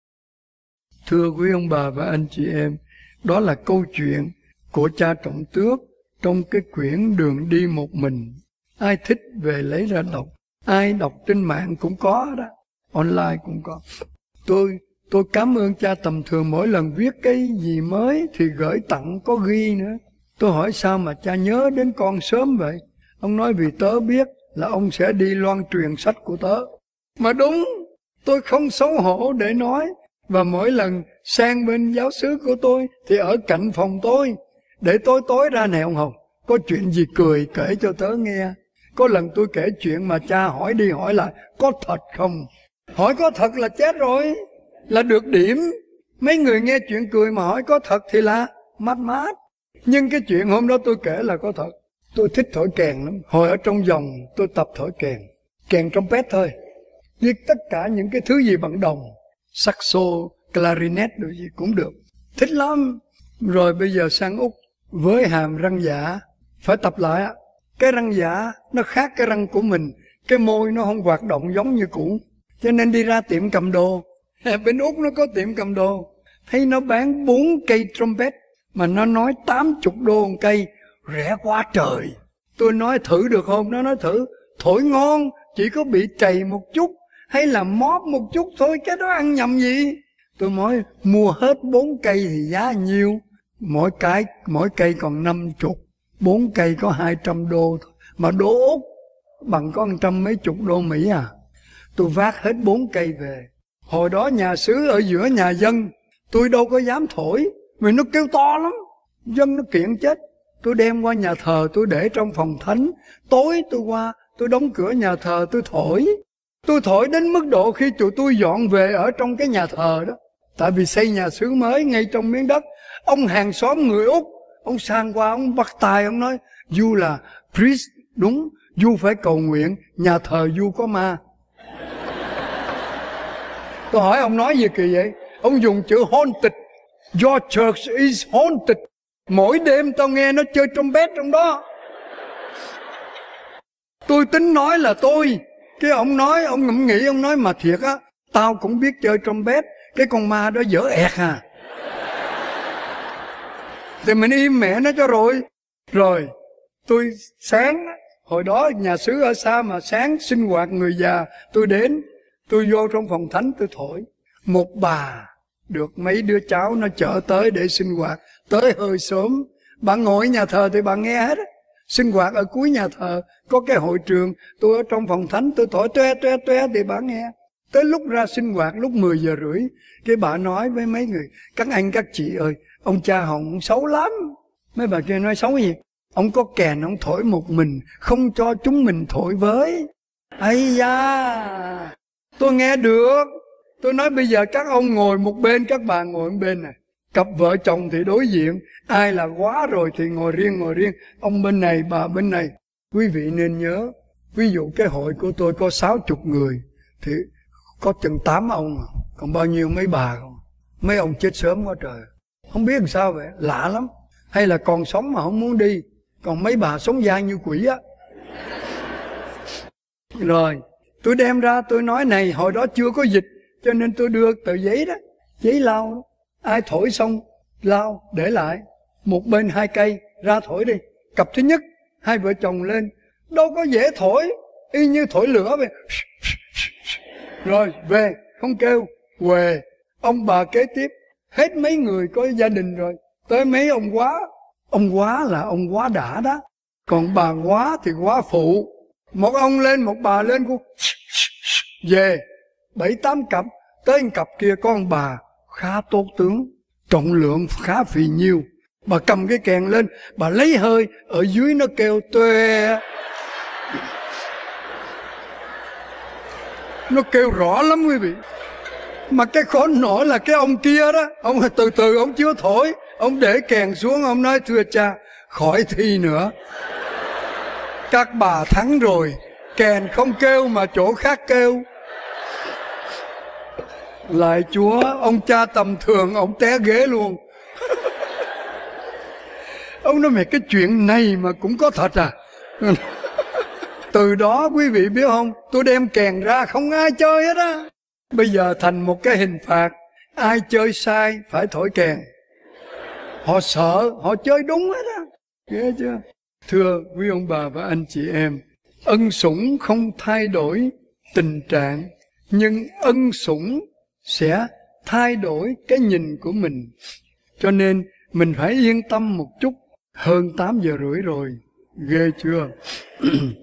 Thưa quý ông bà và anh chị em, đó là câu chuyện của cha Trọng Tước trong cái quyển Đường Đi Một Mình. Ai thích về lấy ra đọc. Ai đọc trên mạng cũng có đó, online cũng có. Tôi tôi cảm ơn cha tầm thường, mỗi lần viết cái gì mới thì gửi tặng có ghi nữa. Tôi hỏi sao mà cha nhớ đến con sớm vậy? Ông nói vì tớ biết là ông sẽ đi loan truyền sách của tớ. Mà đúng, tôi không xấu hổ để nói. Và mỗi lần sang bên giáo xứ của tôi thì ở cạnh phòng tôi, để tối tối ra này ông Hồng, có chuyện gì cười kể cho tớ nghe. Có lần tôi kể chuyện mà cha hỏi đi hỏi lại, có thật không? Hỏi có thật là chết rồi, là được điểm. Mấy người nghe chuyện cười mà hỏi có thật thì là mát mát. Nhưng cái chuyện hôm đó tôi kể là có thật. Tôi thích thổi kèn lắm. Hồi ở trong vòng tôi tập thổi kèn, kèn trumpet thôi, viết tất cả những cái thứ gì bằng đồng, saxo, clarinet đồ gì cũng được, thích lắm. Rồi bây giờ sang Úc với hàm răng giả phải tập lại á. Cái răng giả nó khác cái răng của mình, cái môi nó không hoạt động giống như cũ, cho nên đi ra tiệm cầm đồ. Bên Úc nó có tiệm cầm đồ, thấy nó bán bốn cây trumpet mà nó nói tám chục đô một cây, rẻ quá trời. Tôi nói thử được không? Nó nói thử. Thổi ngon, chỉ có bị trầy một chút hay là móp một chút thôi, cái đó ăn nhầm gì. Tôi nói mua hết bốn cây thì giá nhiêu? Mỗi cái mỗi cây còn năm chục, bốn cây có hai trăm đô thôi. Mà đô Úc bằng có một trăm mấy chục đô Mỹ à. Tôi vác hết bốn cây về. Hồi đó nhà xứ ở giữa nhà dân, tôi đâu có dám thổi, vì nó kêu to lắm, dân nó kiện chết. Tôi đem qua nhà thờ, tôi để trong phòng thánh. Tối tôi qua, tôi đóng cửa nhà thờ, tôi thổi. Tôi thổi đến mức độ khi tụi tôi dọn về ở trong cái nhà thờ đó. Tại vì xây nhà xứ mới ngay trong miếng đất. Ông hàng xóm người Úc, ông sang qua, ông bắt tay, ông nói Du là priest, đúng, Du phải cầu nguyện, nhà thờ Du có ma. Tôi hỏi ông nói gì kỳ vậy? Ông dùng chữ haunted. Your church is haunted. Mỗi đêm tao nghe nó chơi trumpet trong đó. Tôi tính nói là tôi. Cái ông nói, ông ngẫm nghĩ, ông nói mà thiệt á, tao cũng biết chơi trumpet, cái con ma đó dở ẹt à. Thì mình im mẹ nó cho rồi. Rồi tôi sáng, hồi đó nhà xứ ở xa mà sáng sinh hoạt người già, tôi đến, tôi vô trong phòng thánh tôi thổi. Một bà được mấy đứa cháu nó chở tới để sinh hoạt, tới hơi sớm. Bà ngồi nhà thờ thì bà nghe hết á. Sinh hoạt ở cuối nhà thờ có cái hội trường, tôi ở trong phòng thánh tôi thổi toe toe toe thì bà nghe. Tới lúc ra sinh hoạt lúc mười giờ rưỡi, cái bà nói với mấy người, các anh các chị ơi, ông cha Hồng ông xấu lắm. Mấy bà kia nói xấu gì? Ông có kèn ông thổi một mình, không cho chúng mình thổi với. Ây da, tôi nghe được. Tôi nói bây giờ các ông ngồi một bên, các bà ngồi một bên này. Cặp vợ chồng thì đối diện, ai là quá rồi thì ngồi riêng ngồi riêng, ông bên này bà bên này. Quý vị nên nhớ, ví dụ cái hội của tôi có sáu chục người thì có chừng tám ông, còn bao nhiêu mấy bà không? Mấy ông chết sớm quá trời, không biết làm sao vậy, lạ lắm. Hay là còn sống mà không muốn đi, còn mấy bà sống dai như quỷ á. Rồi tôi đem ra tôi nói này, hồi đó chưa có dịch, cho nên tôi đưa tờ giấy đó, giấy lau đó. Ai thổi xong lau để lại, một bên hai cây, ra thổi đi. Cặp thứ nhất hai vợ chồng lên, đâu có dễ thổi, y như thổi lửa vậy. Rồi về không kêu, về ông bà kế tiếp. Hết mấy người có gia đình rồi, tới mấy ông quá. Ông quá là ông quá đã đó, còn bà quá thì quá phụ. Một ông lên một bà lên cũng về. Bảy tám cặp. Tới một cặp kia có ông bà khá tốt tướng, trọng lượng khá phì nhiêu. Bà cầm cái kèn lên, bà lấy hơi, ở dưới nó kêu toe. Nó kêu rõ lắm quý vị. Mà cái khó nổi là cái ông kia đó, ông từ từ ông chưa thổi, ông để kèn xuống, ông nói thưa cha, khỏi thi nữa. Các bà thắng rồi, kèn không kêu mà chỗ khác kêu. Lại Chúa, ông cha tầm thường, ông té ghế luôn. Ông nói mẹ cái chuyện này mà cũng có thật à. Từ đó quý vị biết không, tôi đem kèn ra không ai chơi hết á. Bây giờ thành một cái hình phạt, ai chơi sai phải thổi kèn. Họ sợ, họ chơi đúng hết á. Ghê chưa? Thưa quý ông bà và anh chị em, ân sủng không thay đổi tình trạng, nhưng ân sủng sẽ thay đổi cái nhìn của mình. Cho nên mình phải yên tâm một chút. Hơn tám giờ rưỡi rồi, ghê chưa?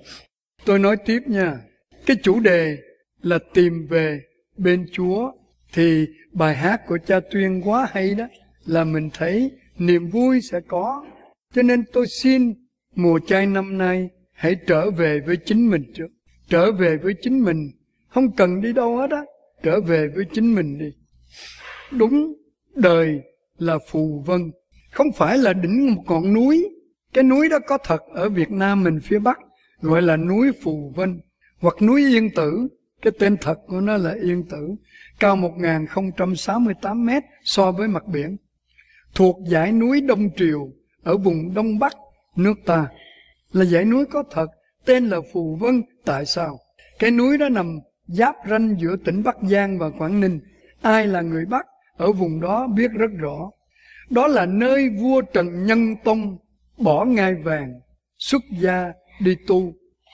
Tôi nói tiếp nha. Cái chủ đề là tìm về bên Chúa, Thì bài hát của cha Tuyên quá hay đó, là mình thấy niềm vui sẽ có. Cho nên tôi xin mùa chay năm nay hãy trở về với chính mình trước. Trở về với chính mình, không cần đi đâu hết á, trở về với chính mình đi. Đúng, đời là phù vân, không phải là đỉnh một ngọn núi. Cái núi đó có thật ở Việt Nam mình phía Bắc, gọi là núi Phù Vân, hoặc núi Yên Tử. Cái tên thật của nó là Yên Tử, cao một nghìn không trăm sáu mươi tám mét so với mặt biển, thuộc dãy núi Đông Triều ở vùng Đông Bắc nước ta. Là dãy núi có thật, tên là Phù Vân. Tại sao? Cái núi đó nằm giáp ranh giữa tỉnh Bắc Giang và Quảng Ninh. Ai là người Bắc ở vùng đó biết rất rõ. Đó là nơi vua Trần Nhân Tông bỏ ngai vàng, xuất gia đi tu,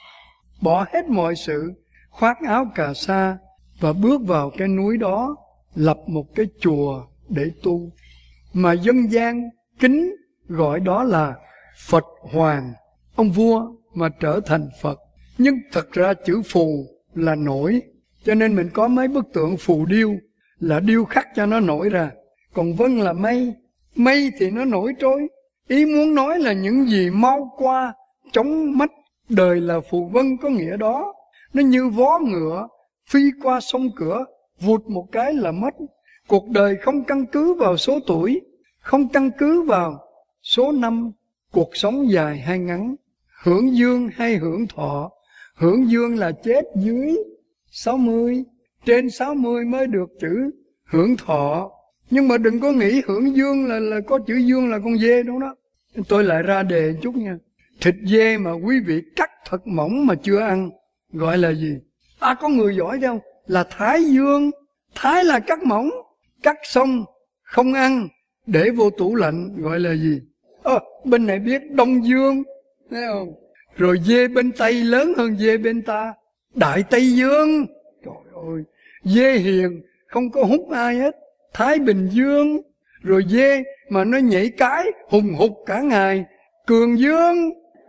bỏ hết mọi sự, khoác áo cà sa và bước vào cái núi đó, lập một cái chùa để tu. Mà dân gian kính gọi đó là Phật Hoàng. Ông vua mà trở thành Phật. Nhưng thật ra chữ phù là nổi, cho nên mình có mấy bức tượng phù điêu là điêu khắc cho nó nổi ra. Còn vân là mây, mây thì nó nổi trôi. Ý muốn nói là những gì mau qua, chóng mắt. Đời là phù vân có nghĩa đó. Nó như vó ngựa phi qua sông cửa, vụt một cái là mất. Cuộc đời không căn cứ vào số tuổi, không căn cứ vào số năm. Cuộc sống dài hay ngắn, hưởng dương hay hưởng thọ. Hưởng dương là chết dưới sáu mươi, trên sáu mươi mới được chữ hưởng thọ. Nhưng mà đừng có nghĩ hưởng dương là, là có chữ dương là con dê đúng đó. Tôi lại ra đề chút nha. Thịt dê mà quý vị cắt thật mỏng mà chưa ăn gọi là gì? À, có người giỏi không? Là thái dương. Thái là cắt mỏng, cắt xong không ăn, để vô tủ lạnh gọi là gì? À, bên này biết đông dương, thấy không? Rồi dê bên Tây lớn hơn dê bên ta, Đại Tây Dương. Trời ơi, dê hiền không có hút ai hết, Thái Bình Dương. Rồi dê mà nó nhảy cái hùng hục cả ngày, Cường Dương.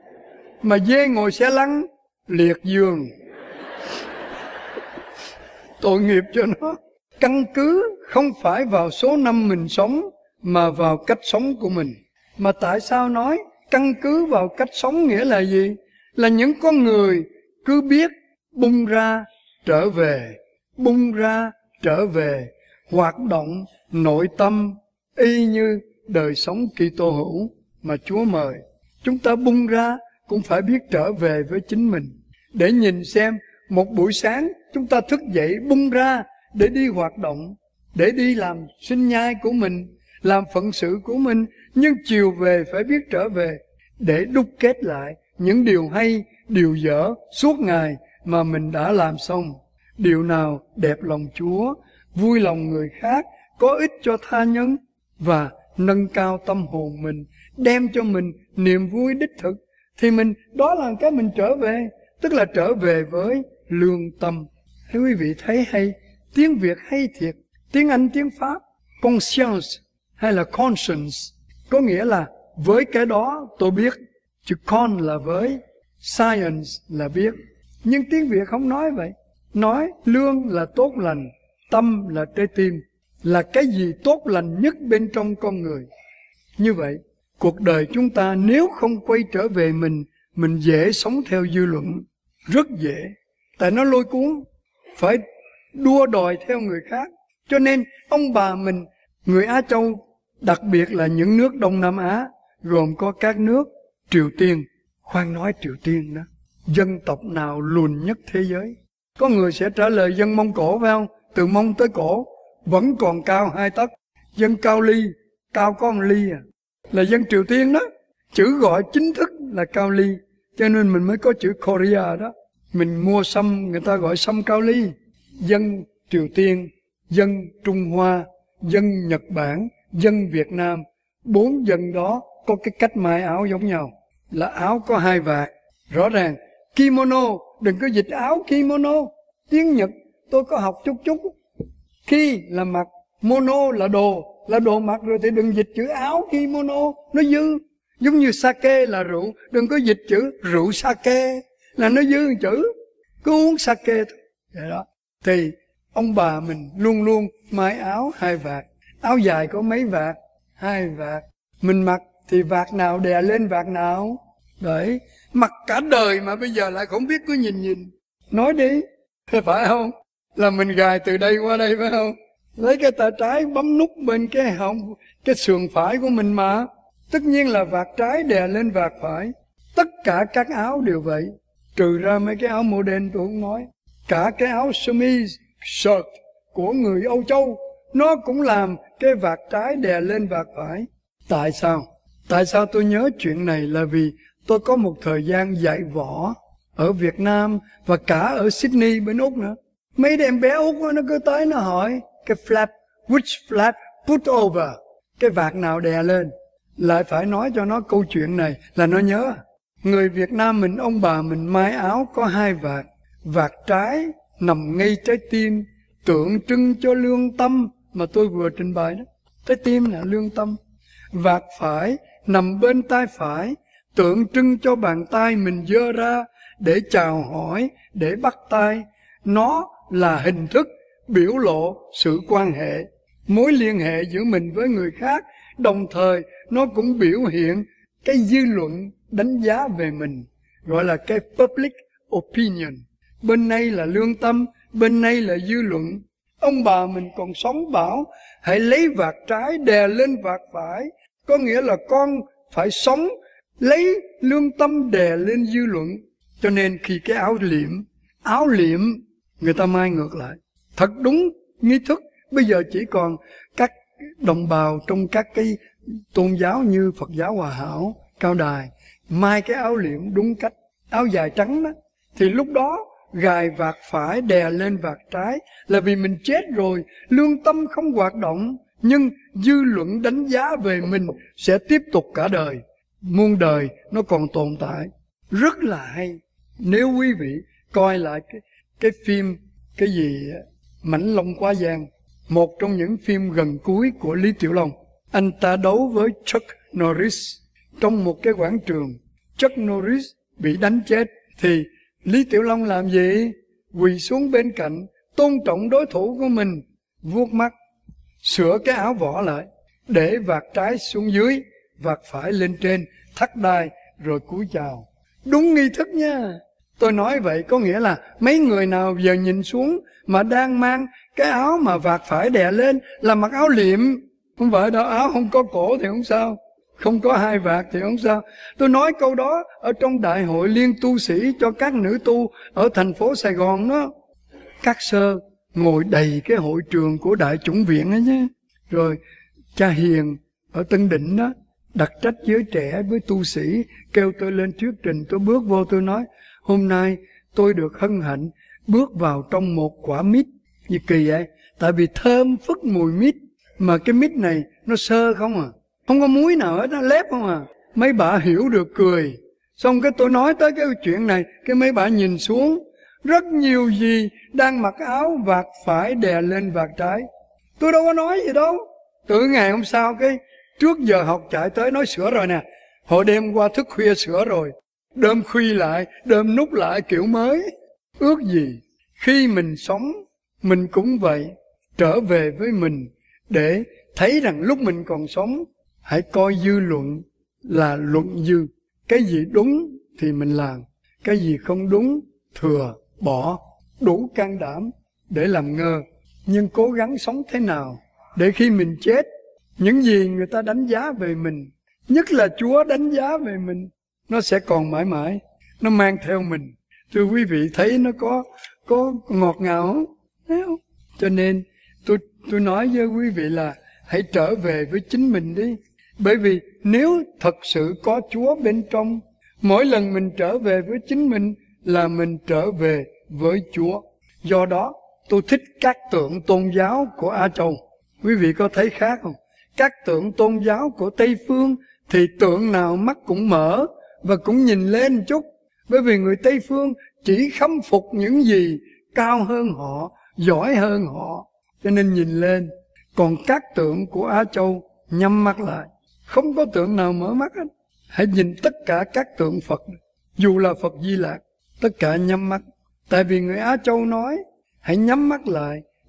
Mà dê ngồi xe lăn, Liệt Dương. Tội nghiệp cho nó. Căn cứ không phải vào số năm mình sống, mà vào cách sống của mình. Mà tại sao nói căn cứ vào cách sống nghĩa là gì? Là những con người cứ biết bung ra trở về, bung ra trở về, hoạt động nội tâm y như đời sống Kitô hữu mà Chúa mời. Chúng ta bung ra cũng phải biết trở về với chính mình, để nhìn xem một buổi sáng chúng ta thức dậy bung ra để đi hoạt động, để đi làm sinh nhai của mình, làm phận sự của mình. Nhưng chiều về phải biết trở về để đúc kết lại những điều hay, điều dở suốt ngày mà mình đã làm xong. Điều nào đẹp lòng Chúa, vui lòng người khác, có ích cho tha nhân và nâng cao tâm hồn mình, đem cho mình niềm vui đích thực, thì mình đó là cái mình trở về, tức là trở về với lương tâm. Thế quý vị thấy hay, tiếng Việt hay thiệt. Tiếng Anh, tiếng Pháp, conscience hay là conscience có nghĩa là với cái đó tôi biết. Chữ con là với, science là biết. Nhưng tiếng Việt không nói vậy. Nói lương là tốt lành, tâm là trái tim, là cái gì tốt lành nhất bên trong con người. Như vậy, cuộc đời chúng ta nếu không quay trở về mình, mình dễ sống theo dư luận, rất dễ. Tại nó lôi cuốn, phải đua đòi theo người khác. Cho nên ông bà mình, người Á Châu, đặc biệt là những nước Đông Nam Á, gồm có các nước Triều Tiên. Khoan nói Triều Tiên đó, dân tộc nào lùn nhất thế giới? Có người sẽ trả lời dân Mông Cổ phải không? Từ Mông tới Cổ vẫn còn cao hai tấc. Dân Cao Ly, cao có một ly à, là dân Triều Tiên đó. Chữ gọi chính thức là Cao Ly, cho nên mình mới có chữ Korea đó. Mình mua sâm, người ta gọi sâm Cao Ly. Dân Triều Tiên, dân Trung Hoa, dân Nhật Bản, dân Việt Nam, bốn dân đó có cái cách may áo giống nhau, là áo có hai vạt. Rõ ràng kimono, đừng có dịch áo kimono. Tiếng Nhật tôi có học chút chút. Ki là mặc, mono là đồ, là đồ mặc rồi thì đừng dịch chữ áo kimono, nó dư. Giống như sake là rượu, đừng có dịch chữ rượu sake, là nó dư chữ. Cứ uống sake thôi. Vậy đó. Thì Ông bà mình luôn luôn may áo hai vạt. Áo dài có mấy vạt? Hai vạt. Mình mặc thì vạt nào đè lên vạt nào? Đấy, mặc cả đời mà bây giờ lại không biết cứ nhìn nhìn. Nói đi, phải không? Là mình gài từ đây qua đây phải không? Lấy cái tay trái bấm nút bên cái hông, cái sườn phải của mình mà. Tất nhiên là vạt trái đè lên vạt phải. Tất cả các áo đều vậy. Trừ ra mấy cái áo modern tôi không nói. Cả cái áo sơ mi, shirt của người Âu Châu, nó cũng làm cái vạt trái đè lên vạt phải. Tại sao? Tại sao tôi nhớ chuyện này là vì tôi có một thời gian dạy võ ở Việt Nam và cả ở Sydney bên Úc nữa. Mấy em bé Úc nó cứ tới nó hỏi cái flap, which flap put over, cái vạt nào đè lên. Lại phải nói cho nó câu chuyện này là nó nhớ. Người Việt Nam mình, ông bà mình may áo có hai vạt. Vạt trái nằm ngay trái tim, tượng trưng cho lương tâm mà tôi vừa trình bày đó. Trái tim là lương tâm. Vạt phải nằm bên tay phải, tượng trưng cho bàn tay mình giơ ra để chào hỏi, để bắt tay. Nó là hình thức biểu lộ sự quan hệ, mối liên hệ giữa mình với người khác. Đồng thời nó cũng biểu hiện cái dư luận đánh giá về mình, gọi là cái public opinion. Bên này là lương tâm, bên này là dư luận. Ông bà mình còn sống bảo hãy lấy vạt trái đè lên vạt phải, có nghĩa là con phải sống lấy lương tâm đè lên dư luận. Cho nên khi cái áo liệm, áo liệm người ta may ngược lại. Thật đúng nghi thức. Bây giờ chỉ còn các đồng bào trong các cái tôn giáo như Phật giáo Hòa Hảo, Cao Đài mai cái áo liệm đúng cách, áo dài trắng đó, thì lúc đó gài vạt phải đè lên vạt trái là vì mình chết rồi, lương tâm không hoạt động, nhưng dư luận đánh giá về mình sẽ tiếp tục cả đời, muôn đời nó còn tồn tại. Rất là hay. Nếu quý vị coi lại cái, cái phim cái gì Mãnh Long Quá Giang, một trong những phim gần cuối của Lý Tiểu Long, anh ta đấu với Chuck Norris trong một cái quảng trường. Chuck Norris bị đánh chết thì Lý Tiểu Long làm gì? Quỳ xuống bên cạnh, tôn trọng đối thủ của mình, vuốt mắt, sửa cái áo võ lại, để vạt trái xuống dưới, vạt phải lên trên, thắt đai rồi cúi chào. Đúng nghi thức nha. Tôi nói vậy có nghĩa là mấy người nào giờ nhìn xuống mà đang mang cái áo mà vạt phải đè lên là mặc áo liệm. Không phải đâu, áo không có cổ thì không sao, không có hai vạt thì không sao. Tôi nói câu đó ở trong đại hội liên tu sĩ cho các nữ tu ở thành phố Sài Gòn đó. Các sơ ngồi đầy cái hội trường của Đại Chủng Viện ấy nhé. Rồi cha Hiền ở Tân Định đó đặt trách giới trẻ với tu sĩ, kêu tôi lên thuyết trình. Tôi bước vô tôi nói hôm nay tôi được hân hạnh bước vào trong một quả mít. Gì kỳ vậy? Tại vì thơm phức mùi mít, mà cái mít này nó sơ không à, không có muối nào hết, nó lép không à. Mấy bà hiểu được cười. Xong cái tôi nói tới cái chuyện này, cái mấy bà nhìn xuống, rất nhiều gì đang mặc áo vạt phải đè lên vạt trái. Tôi đâu có nói gì đâu. Từ ngày hôm sau cái trước giờ học chạy tới nói sửa rồi nè, hồi đêm qua thức khuya sửa rồi, đơm khuy lại, đơm nút lại kiểu mới. Ước gì khi mình sống mình cũng vậy, trở về với mình để thấy rằng lúc mình còn sống hãy coi dư luận là luận dư. Cái gì đúng thì mình làm, cái gì không đúng thừa bỏ. Đủ can đảm để làm ngơ, nhưng cố gắng sống thế nào để khi mình chết, những gì người ta đánh giá về mình, nhất là Chúa đánh giá về mình, nó sẽ còn mãi mãi, nó mang theo mình. Thưa quý vị thấy nó có có ngọt ngào không? Thấy không? Cho nên tôi tôi nói với quý vị là hãy trở về với chính mình đi. Bởi vì nếu thật sự có Chúa bên trong, mỗi lần mình trở về với chính mình là mình trở về với Chúa. Do đó tôi thích các tượng tôn giáo của Á Châu. Quý vị có thấy khác không? Các tượng tôn giáo của Tây Phương thì tượng nào mắt cũng mở và cũng nhìn lên một chút. Bởi vì người Tây Phương chỉ khâm phục những gì cao hơn họ, giỏi hơn họ, cho nên nhìn lên. Còn các tượng của Á Châu nhắm mắt lại, không có tượng nào mở mắt hết. Hãy nhìn tất cả các tượng Phật, dù là Phật Di Lạc, tất cả nhắm mắt. Tại vì người Á Châu nói hãy nhắm mắt lại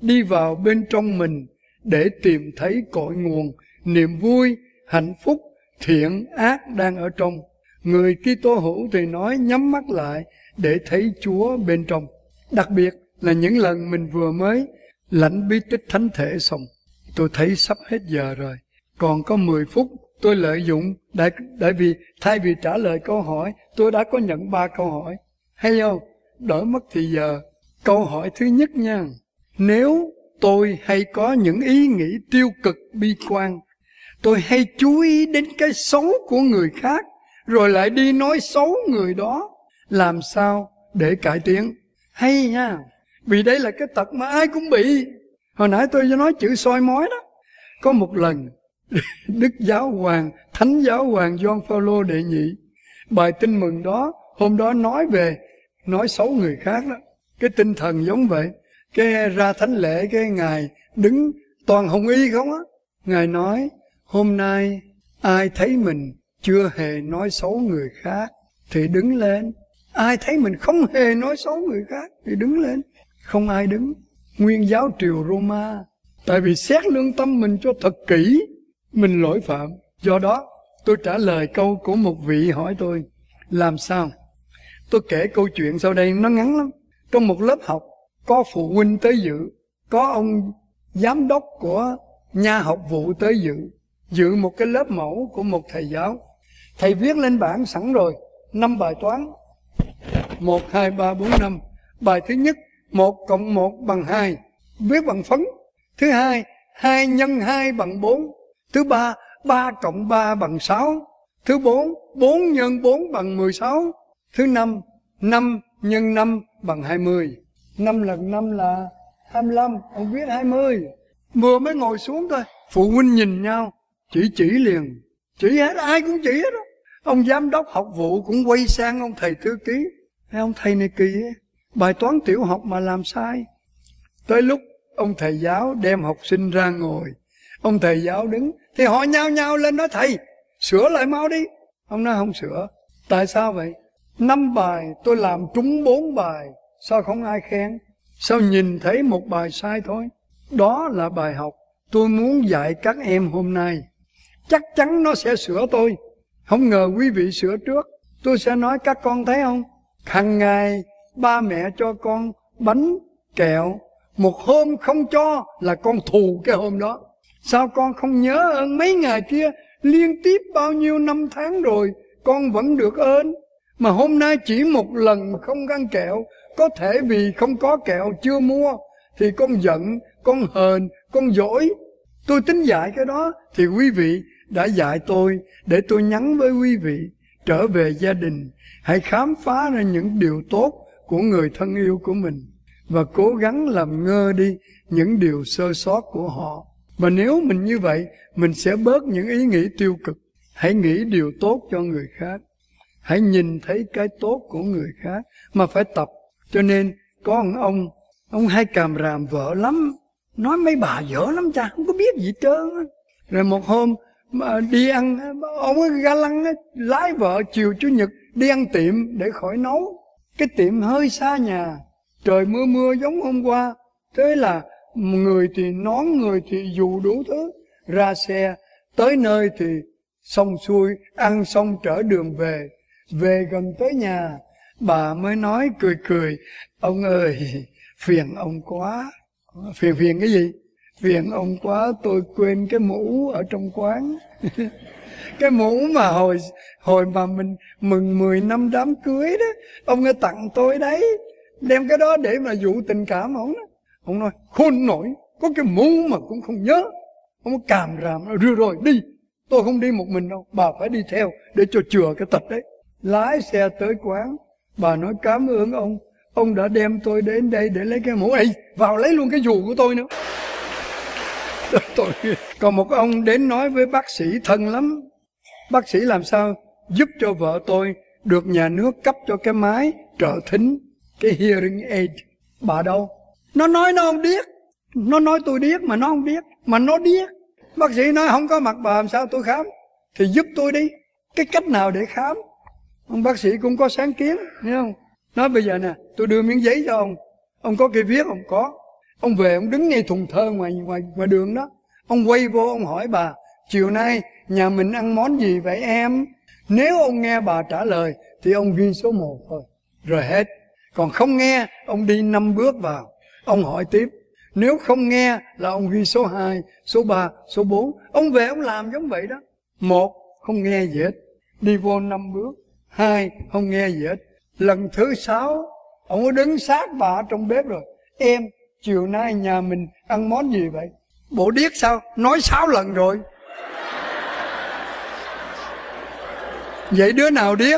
đi vào bên trong mình để tìm thấy cội nguồn niềm vui, hạnh phúc, thiện, ác đang ở trong. Người Kitô hữu thì nói nhắm mắt lại để thấy Chúa bên trong. Đặc biệt là những lần mình vừa mới lãnh bí tích thánh thể xong, tôi thấy sắp hết giờ rồi, còn có mười phút. Tôi lợi dụng, tại, tại vì thay vì trả lời câu hỏi, tôi đã có nhận ba câu hỏi. Hay không? Đỡ mất thì giờ. Câu hỏi thứ nhất nha. Nếu tôi hay có những ý nghĩ tiêu cực bi quan, tôi hay chú ý đến cái xấu của người khác, rồi lại đi nói xấu người đó, làm sao để cải tiến? Hay nha. Vì đây là cái tật mà ai cũng bị. Hồi nãy tôi nói chữ soi mói đó. Có một lần Đức Giáo Hoàng, Thánh Giáo Hoàng Gioan Phaolô đệ nhị, bài tin mừng đó, hôm đó nói về nói xấu người khác đó. Cái tinh thần giống vậy. Cái ra thánh lễ, cái Ngài đứng toàn hồng y không á. Ngài nói, hôm nay ai thấy mình chưa hề nói xấu người khác thì đứng lên. Ai thấy mình không hề nói xấu người khác thì đứng lên. Không ai đứng. Nguyên giáo triều Roma, tại vì xét lương tâm mình cho thật kỹ, mình lỗi phạm. Do đó tôi trả lời câu của một vị hỏi tôi làm sao. Tôi kể câu chuyện sau đây, nó ngắn lắm. Trong một lớp học, có phụ huynh tới dự, có ông giám đốc của nhà học vụ tới dự, dự một cái lớp mẫu của một thầy giáo. Thầy viết lên bảng sẵn rồi năm bài toán, một, hai, ba, bốn, năm. Bài thứ nhất, một cộng một bằng hai, viết bằng phấn. Thứ hai, hai nhân hai bằng bốn. Thứ ba, ba cộng ba bằng sáu. Thứ bốn, bốn nhân bốn bằng mười sáu. Thứ năm, năm nhân năm bằng hai mươi. năm lần năm là hai mươi lăm, ông viết hai mươi. Vừa mới ngồi xuống thôi, phụ huynh nhìn nhau, chỉ chỉ liền. Chỉ hết, ai cũng chỉ hết đó. Ông giám đốc học vụ cũng quay sang ông thầy thư ký. Hey, ông thầy này kỳ ấy. Bài toán tiểu học mà làm sai. Tới lúc ông thầy giáo đem học sinh ra ngồi, ông thầy giáo đứng, thì họ nhao nhao lên nói thầy, sửa lại mau đi. Ông nói không sửa. Tại sao vậy? Năm bài tôi làm trúng bốn bài, sao không ai khen? Sao nhìn thấy một bài sai thôi? Đó là bài học tôi muốn dạy các em hôm nay. Chắc chắn nó sẽ sửa tôi. Không ngờ quý vị sửa trước. Tôi sẽ nói các con thấy không? Hằng ngày ba mẹ cho con bánh, kẹo. Một hôm không cho là con thù cái hôm đó. Sao con không nhớ ơn mấy ngày kia? Liên tiếp bao nhiêu năm tháng rồi con vẫn được ơn. Mà hôm nay chỉ một lần không ăn kẹo, có thể vì không có kẹo chưa mua, thì con giận, con hờn, con dỗi. Tôi tính dạy cái đó, thì quý vị đã dạy tôi, để tôi nhắn với quý vị, trở về gia đình, hãy khám phá ra những điều tốt của người thân yêu của mình, và cố gắng làm ngơ đi những điều sơ sót của họ. Và nếu mình như vậy, mình sẽ bớt những ý nghĩ tiêu cực. Hãy nghĩ điều tốt cho người khác. Hãy nhìn thấy cái tốt của người khác, mà phải tập. Cho nên có một ông, ông hay càm ràm vợ lắm, nói mấy bà dở lắm cha, không có biết gì trơn. Rồi một hôm mà đi ăn, ông ấy ga lăng ấy, lái vợ chiều Chủ nhật đi ăn tiệm để khỏi nấu. Cái tiệm hơi xa nhà, trời mưa mưa giống hôm qua. Thế là người thì nón, người thì dù đủ thứ. Ra xe, tới nơi thì xong xuôi, ăn xong trở đường về. Về gần tới nhà, bà mới nói cười cười, ông ơi, phiền ông quá. Phiền phiền cái gì? Phiền ông quá, tôi quên cái mũ ở trong quán. Cái mũ mà hồi hồi mà mình mừng mười năm đám cưới đó, ông ấy tặng tôi đấy. Đem cái đó để mà dụ tình cảm ông đó. Ông nói, khôn nổi, có cái mũ mà cũng không nhớ. Ông càm ràm, nói, rồi rồi đi, tôi không đi một mình đâu, bà phải đi theo để cho chừa cái tật đấy. Lái xe tới quán, bà nói cảm ơn ông, ông đã đem tôi đến đây để lấy cái mũ. Ê, vào lấy luôn cái dù của tôi nữa. Tôi... Còn một ông đến nói với bác sĩ thân lắm. Bác sĩ làm sao giúp cho vợ tôi được nhà nước cấp cho cái máy trợ thính, cái hearing aid. Bà đâu? Nó nói nó không điếc. Nó nói tôi điếc mà nó không điếc. Mà nó điếc. Bác sĩ nói không có mặt bà làm sao tôi khám. Thì giúp tôi đi. Cái cách nào để khám? Ông bác sĩ cũng có sáng kiến, hiểu không? Nói bây giờ nè, tôi đưa miếng giấy cho ông. Ông có cái viết không? Có. Ông về ông đứng ngay thùng thơ ngoài, ngoài, ngoài đường đó. Ông quay vô ông hỏi bà, chiều nay nhà mình ăn món gì vậy em? Nếu ông nghe bà trả lời thì ông ghi số một thôi, rồi hết. Còn không nghe, ông đi năm bước vào, ông hỏi tiếp. Nếu không nghe là ông ghi số hai, số ba, số bốn. Ông về ông làm giống vậy đó. Một, không nghe gì hết, đi vô năm bước. Hai, không nghe gì hết. Lần thứ sáu, ông có đứng sát bà trong bếp rồi. Em, chiều nay nhà mình ăn món gì vậy? Bộ điếc sao? Nói sáu lần rồi. Vậy đứa nào điếc?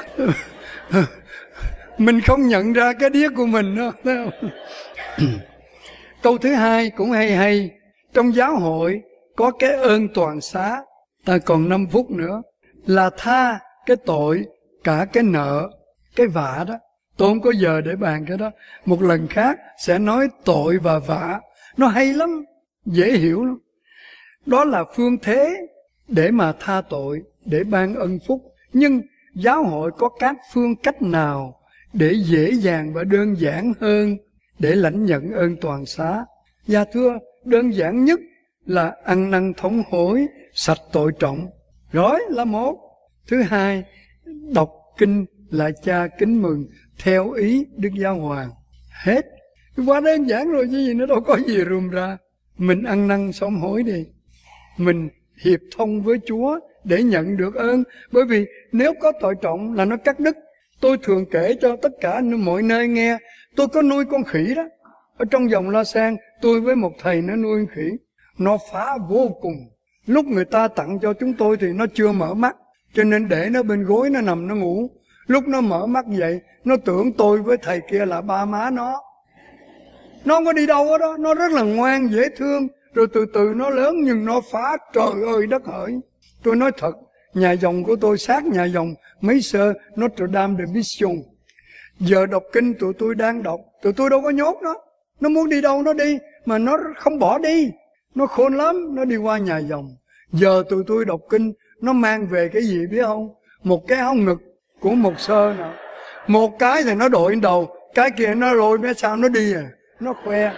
Mình không nhận ra cái điếc của mình đó, thấy không? Câu thứ hai cũng hay hay. Trong giáo hội có cái ơn toàn xá. Ta còn năm phút nữa. Là tha cái tội, cả cái nợ, cái vạ đó. Tôi không có giờ để bàn cái đó. Một lần khác sẽ nói tội và vạ. Nó hay lắm, dễ hiểu lắm. Đó là phương thế để mà tha tội, để ban ân phúc. Nhưng giáo hội có các phương cách nào để dễ dàng và đơn giản hơn để lãnh nhận ơn toàn xá? Dạ thưa, đơn giản nhất là ăn năn thống hối, sạch tội trọng. Rồi là một. Thứ hai, đọc kinh là cha kính mừng theo ý Đức Giáo Hoàng. Hết. Quá đơn giản rồi chứ gì nữa, đâu có gì rườm ra. Mình ăn năn sám hối đi. Mình hiệp thông với Chúa để nhận được ơn. Bởi vì nếu có tội trọng là nó cắt đứt. Tôi thường kể cho tất cả mọi nơi nghe. Tôi có nuôi con khỉ đó. Ở trong dòng La Sang, tôi với một thầy nó nuôi con khỉ. Nó phá vô cùng. Lúc người ta tặng cho chúng tôi thì nó chưa mở mắt, cho nên để nó bên gối nó nằm nó ngủ. Lúc nó mở mắt dậy, nó tưởng tôi với thầy kia là ba má nó. Nó không có đi đâu hết đó. Nó rất là ngoan, dễ thương. Rồi từ từ nó lớn nhưng nó phá trời ơi đất hỡi. Tôi nói thật, nhà dòng của tôi sát nhà dòng mấy sơ Notre Dame de Mission. Giờ đọc kinh tụi tôi đang đọc, tụi tôi đâu có nhốt nó. Nó muốn đi đâu nó đi, mà nó không bỏ đi. Nó khôn lắm, nó đi qua nhà dòng. Giờ tụi tôi đọc kinh, nó mang về cái gì biết không? Một cái áo ngực của một sơ nào. Một cái thì nó đội lên đầu, cái kia nó lôi mấy sao nó đi à. Nó khoe.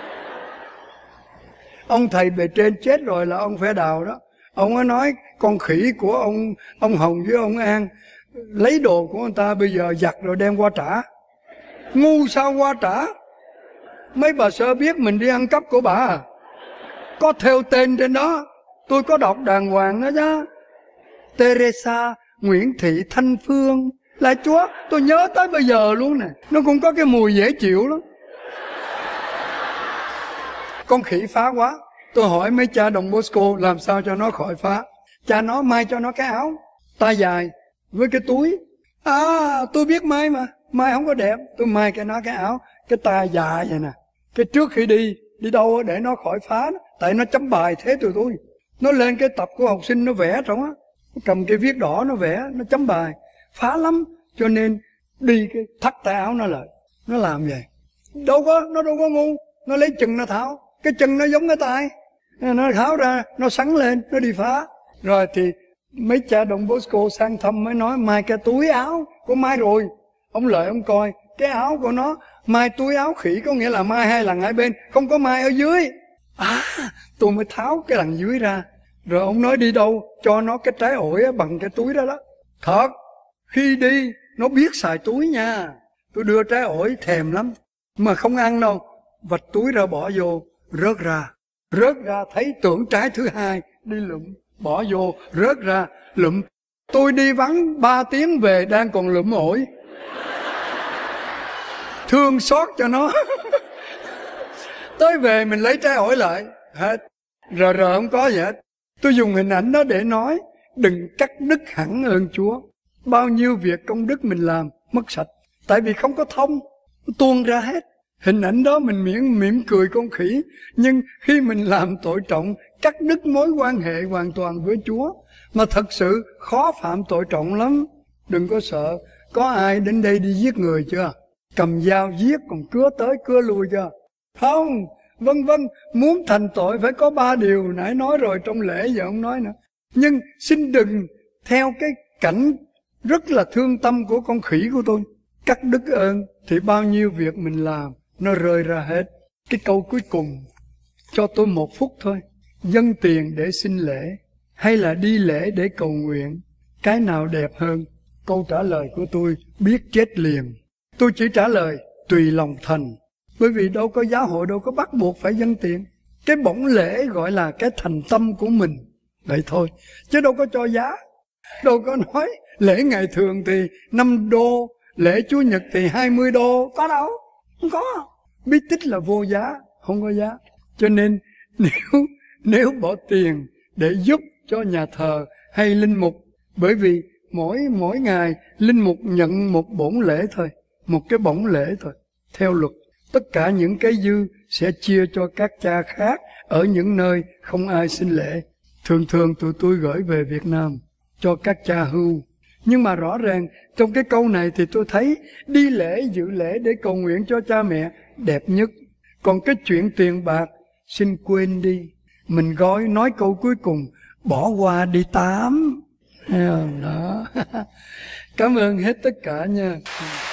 Ông thầy bề trên chết rồi là ông Phẻ Đào đó. Ông ấy nói con khỉ của ông ông Hồng với ông An lấy đồ của người ta bây giờ giặt rồi đem qua trả. Ngu sao qua trả? Mấy bà sơ biết mình đi ăn cắp của bà à? Có theo tên trên đó. Tôi có đọc đàng hoàng đó chứ. Teresa Nguyễn Thị Thanh Phương. Là Chúa, tôi nhớ tới bây giờ luôn nè. Nó cũng có cái mùi dễ chịu lắm. Con khỉ phá quá. Tôi hỏi mấy cha Đồng Bosco làm sao cho nó khỏi phá. Cha nó may cho nó cái áo tay dài với cái túi. À, tôi biết may mà. May không có đẹp. Tôi may cái nó cái áo, cái tay dài vậy nè. Cái trước khi đi, đi đâu để nó khỏi phá đó. Tại nó chấm bài thế tụi tôi. Nó lên cái tập của học sinh nó vẽ trong á. Nó cầm cái viết đỏ nó vẽ, nó chấm bài. Phá lắm. Cho nên đi cái thắt tay áo nó lại. Nó làm vậy. Đâu có, nó đâu có ngu. Nó lấy chân nó tháo. Cái chân nó giống cái tay. Nó tháo ra, nó sắn lên, nó đi phá. Rồi thì mấy cha Đồng Bosco sang thăm mới nói mai cái túi áo của mai rồi. Ông Lợi ông coi cái áo của nó mai túi áo khỉ, có nghĩa là mai hai lần hai bên, không có mai ở dưới. À, tôi mới tháo cái lần dưới ra. Rồi ông nói đi đâu cho nó cái trái ổi bằng cái túi đó đó. Thật, khi đi nó biết xài túi nha. Tôi đưa trái ổi thèm lắm, mà không ăn đâu. Vạch túi ra bỏ vô, rớt ra. Rớt ra thấy tưởng trái thứ hai, đi lụm, bỏ vô, rớt ra, lụm. Tôi đi vắng ba tiếng về đang còn lụm ổi. Thương xót cho nó. Tới về mình lấy trái ổi lại, hết. Rờ rờ không có gì hết. Tôi dùng hình ảnh đó để nói, đừng cắt đứt hẳn ơn Chúa. Bao nhiêu việc công đức mình làm, mất sạch. Tại vì không có thông, tuôn ra hết. Hình ảnh đó mình miễn mỉm cười con khỉ. Nhưng khi mình làm tội trọng, cắt đứt mối quan hệ hoàn toàn với Chúa. Mà thật sự khó phạm tội trọng lắm. Đừng có sợ. Có ai đến đây đi giết người chưa? Cầm dao giết còn cứa tới cứa lui chưa? Không. Vân vân. Muốn thành tội phải có ba điều. Nãy nói rồi trong lễ giờ không nói nữa. Nhưng xin đừng theo cái cảnh rất là thương tâm của con khỉ của tôi. Cắt đứt ơn thì bao nhiêu việc mình làm nó rơi ra hết. Cái câu cuối cùng cho tôi một phút thôi. Dâng tiền để xin lễ hay là đi lễ để cầu nguyện, cái nào đẹp hơn? Câu trả lời của tôi biết chết liền. Tôi chỉ trả lời tùy lòng thành. Bởi vì đâu có giáo hội đâu có bắt buộc phải dâng tiền. Cái bổng lễ gọi là cái thành tâm của mình, vậy thôi, chứ đâu có cho giá. Đâu có nói lễ ngày thường thì năm đô, lễ Chúa Nhật thì hai mươi đô, có đâu, không có. Bí tích là vô giá, không có giá. Cho nên nếu nếu bỏ tiền để giúp cho nhà thờ hay linh mục, bởi vì mỗi mỗi ngày linh mục nhận một bổn lễ thôi, một cái bổng lễ thôi, theo luật. Tất cả những cái dư sẽ chia cho các cha khác ở những nơi không ai xin lễ. Thường thường tụi tôi gửi về Việt Nam cho các cha hưu. Nhưng mà rõ ràng trong cái câu này thì tôi thấy đi lễ, dự lễ để cầu nguyện cho cha mẹ đẹp nhất. Còn cái chuyện tiền bạc xin quên đi. Mình gói nói câu cuối cùng, bỏ qua đi tám. Đó. Cảm ơn hết tất cả nha.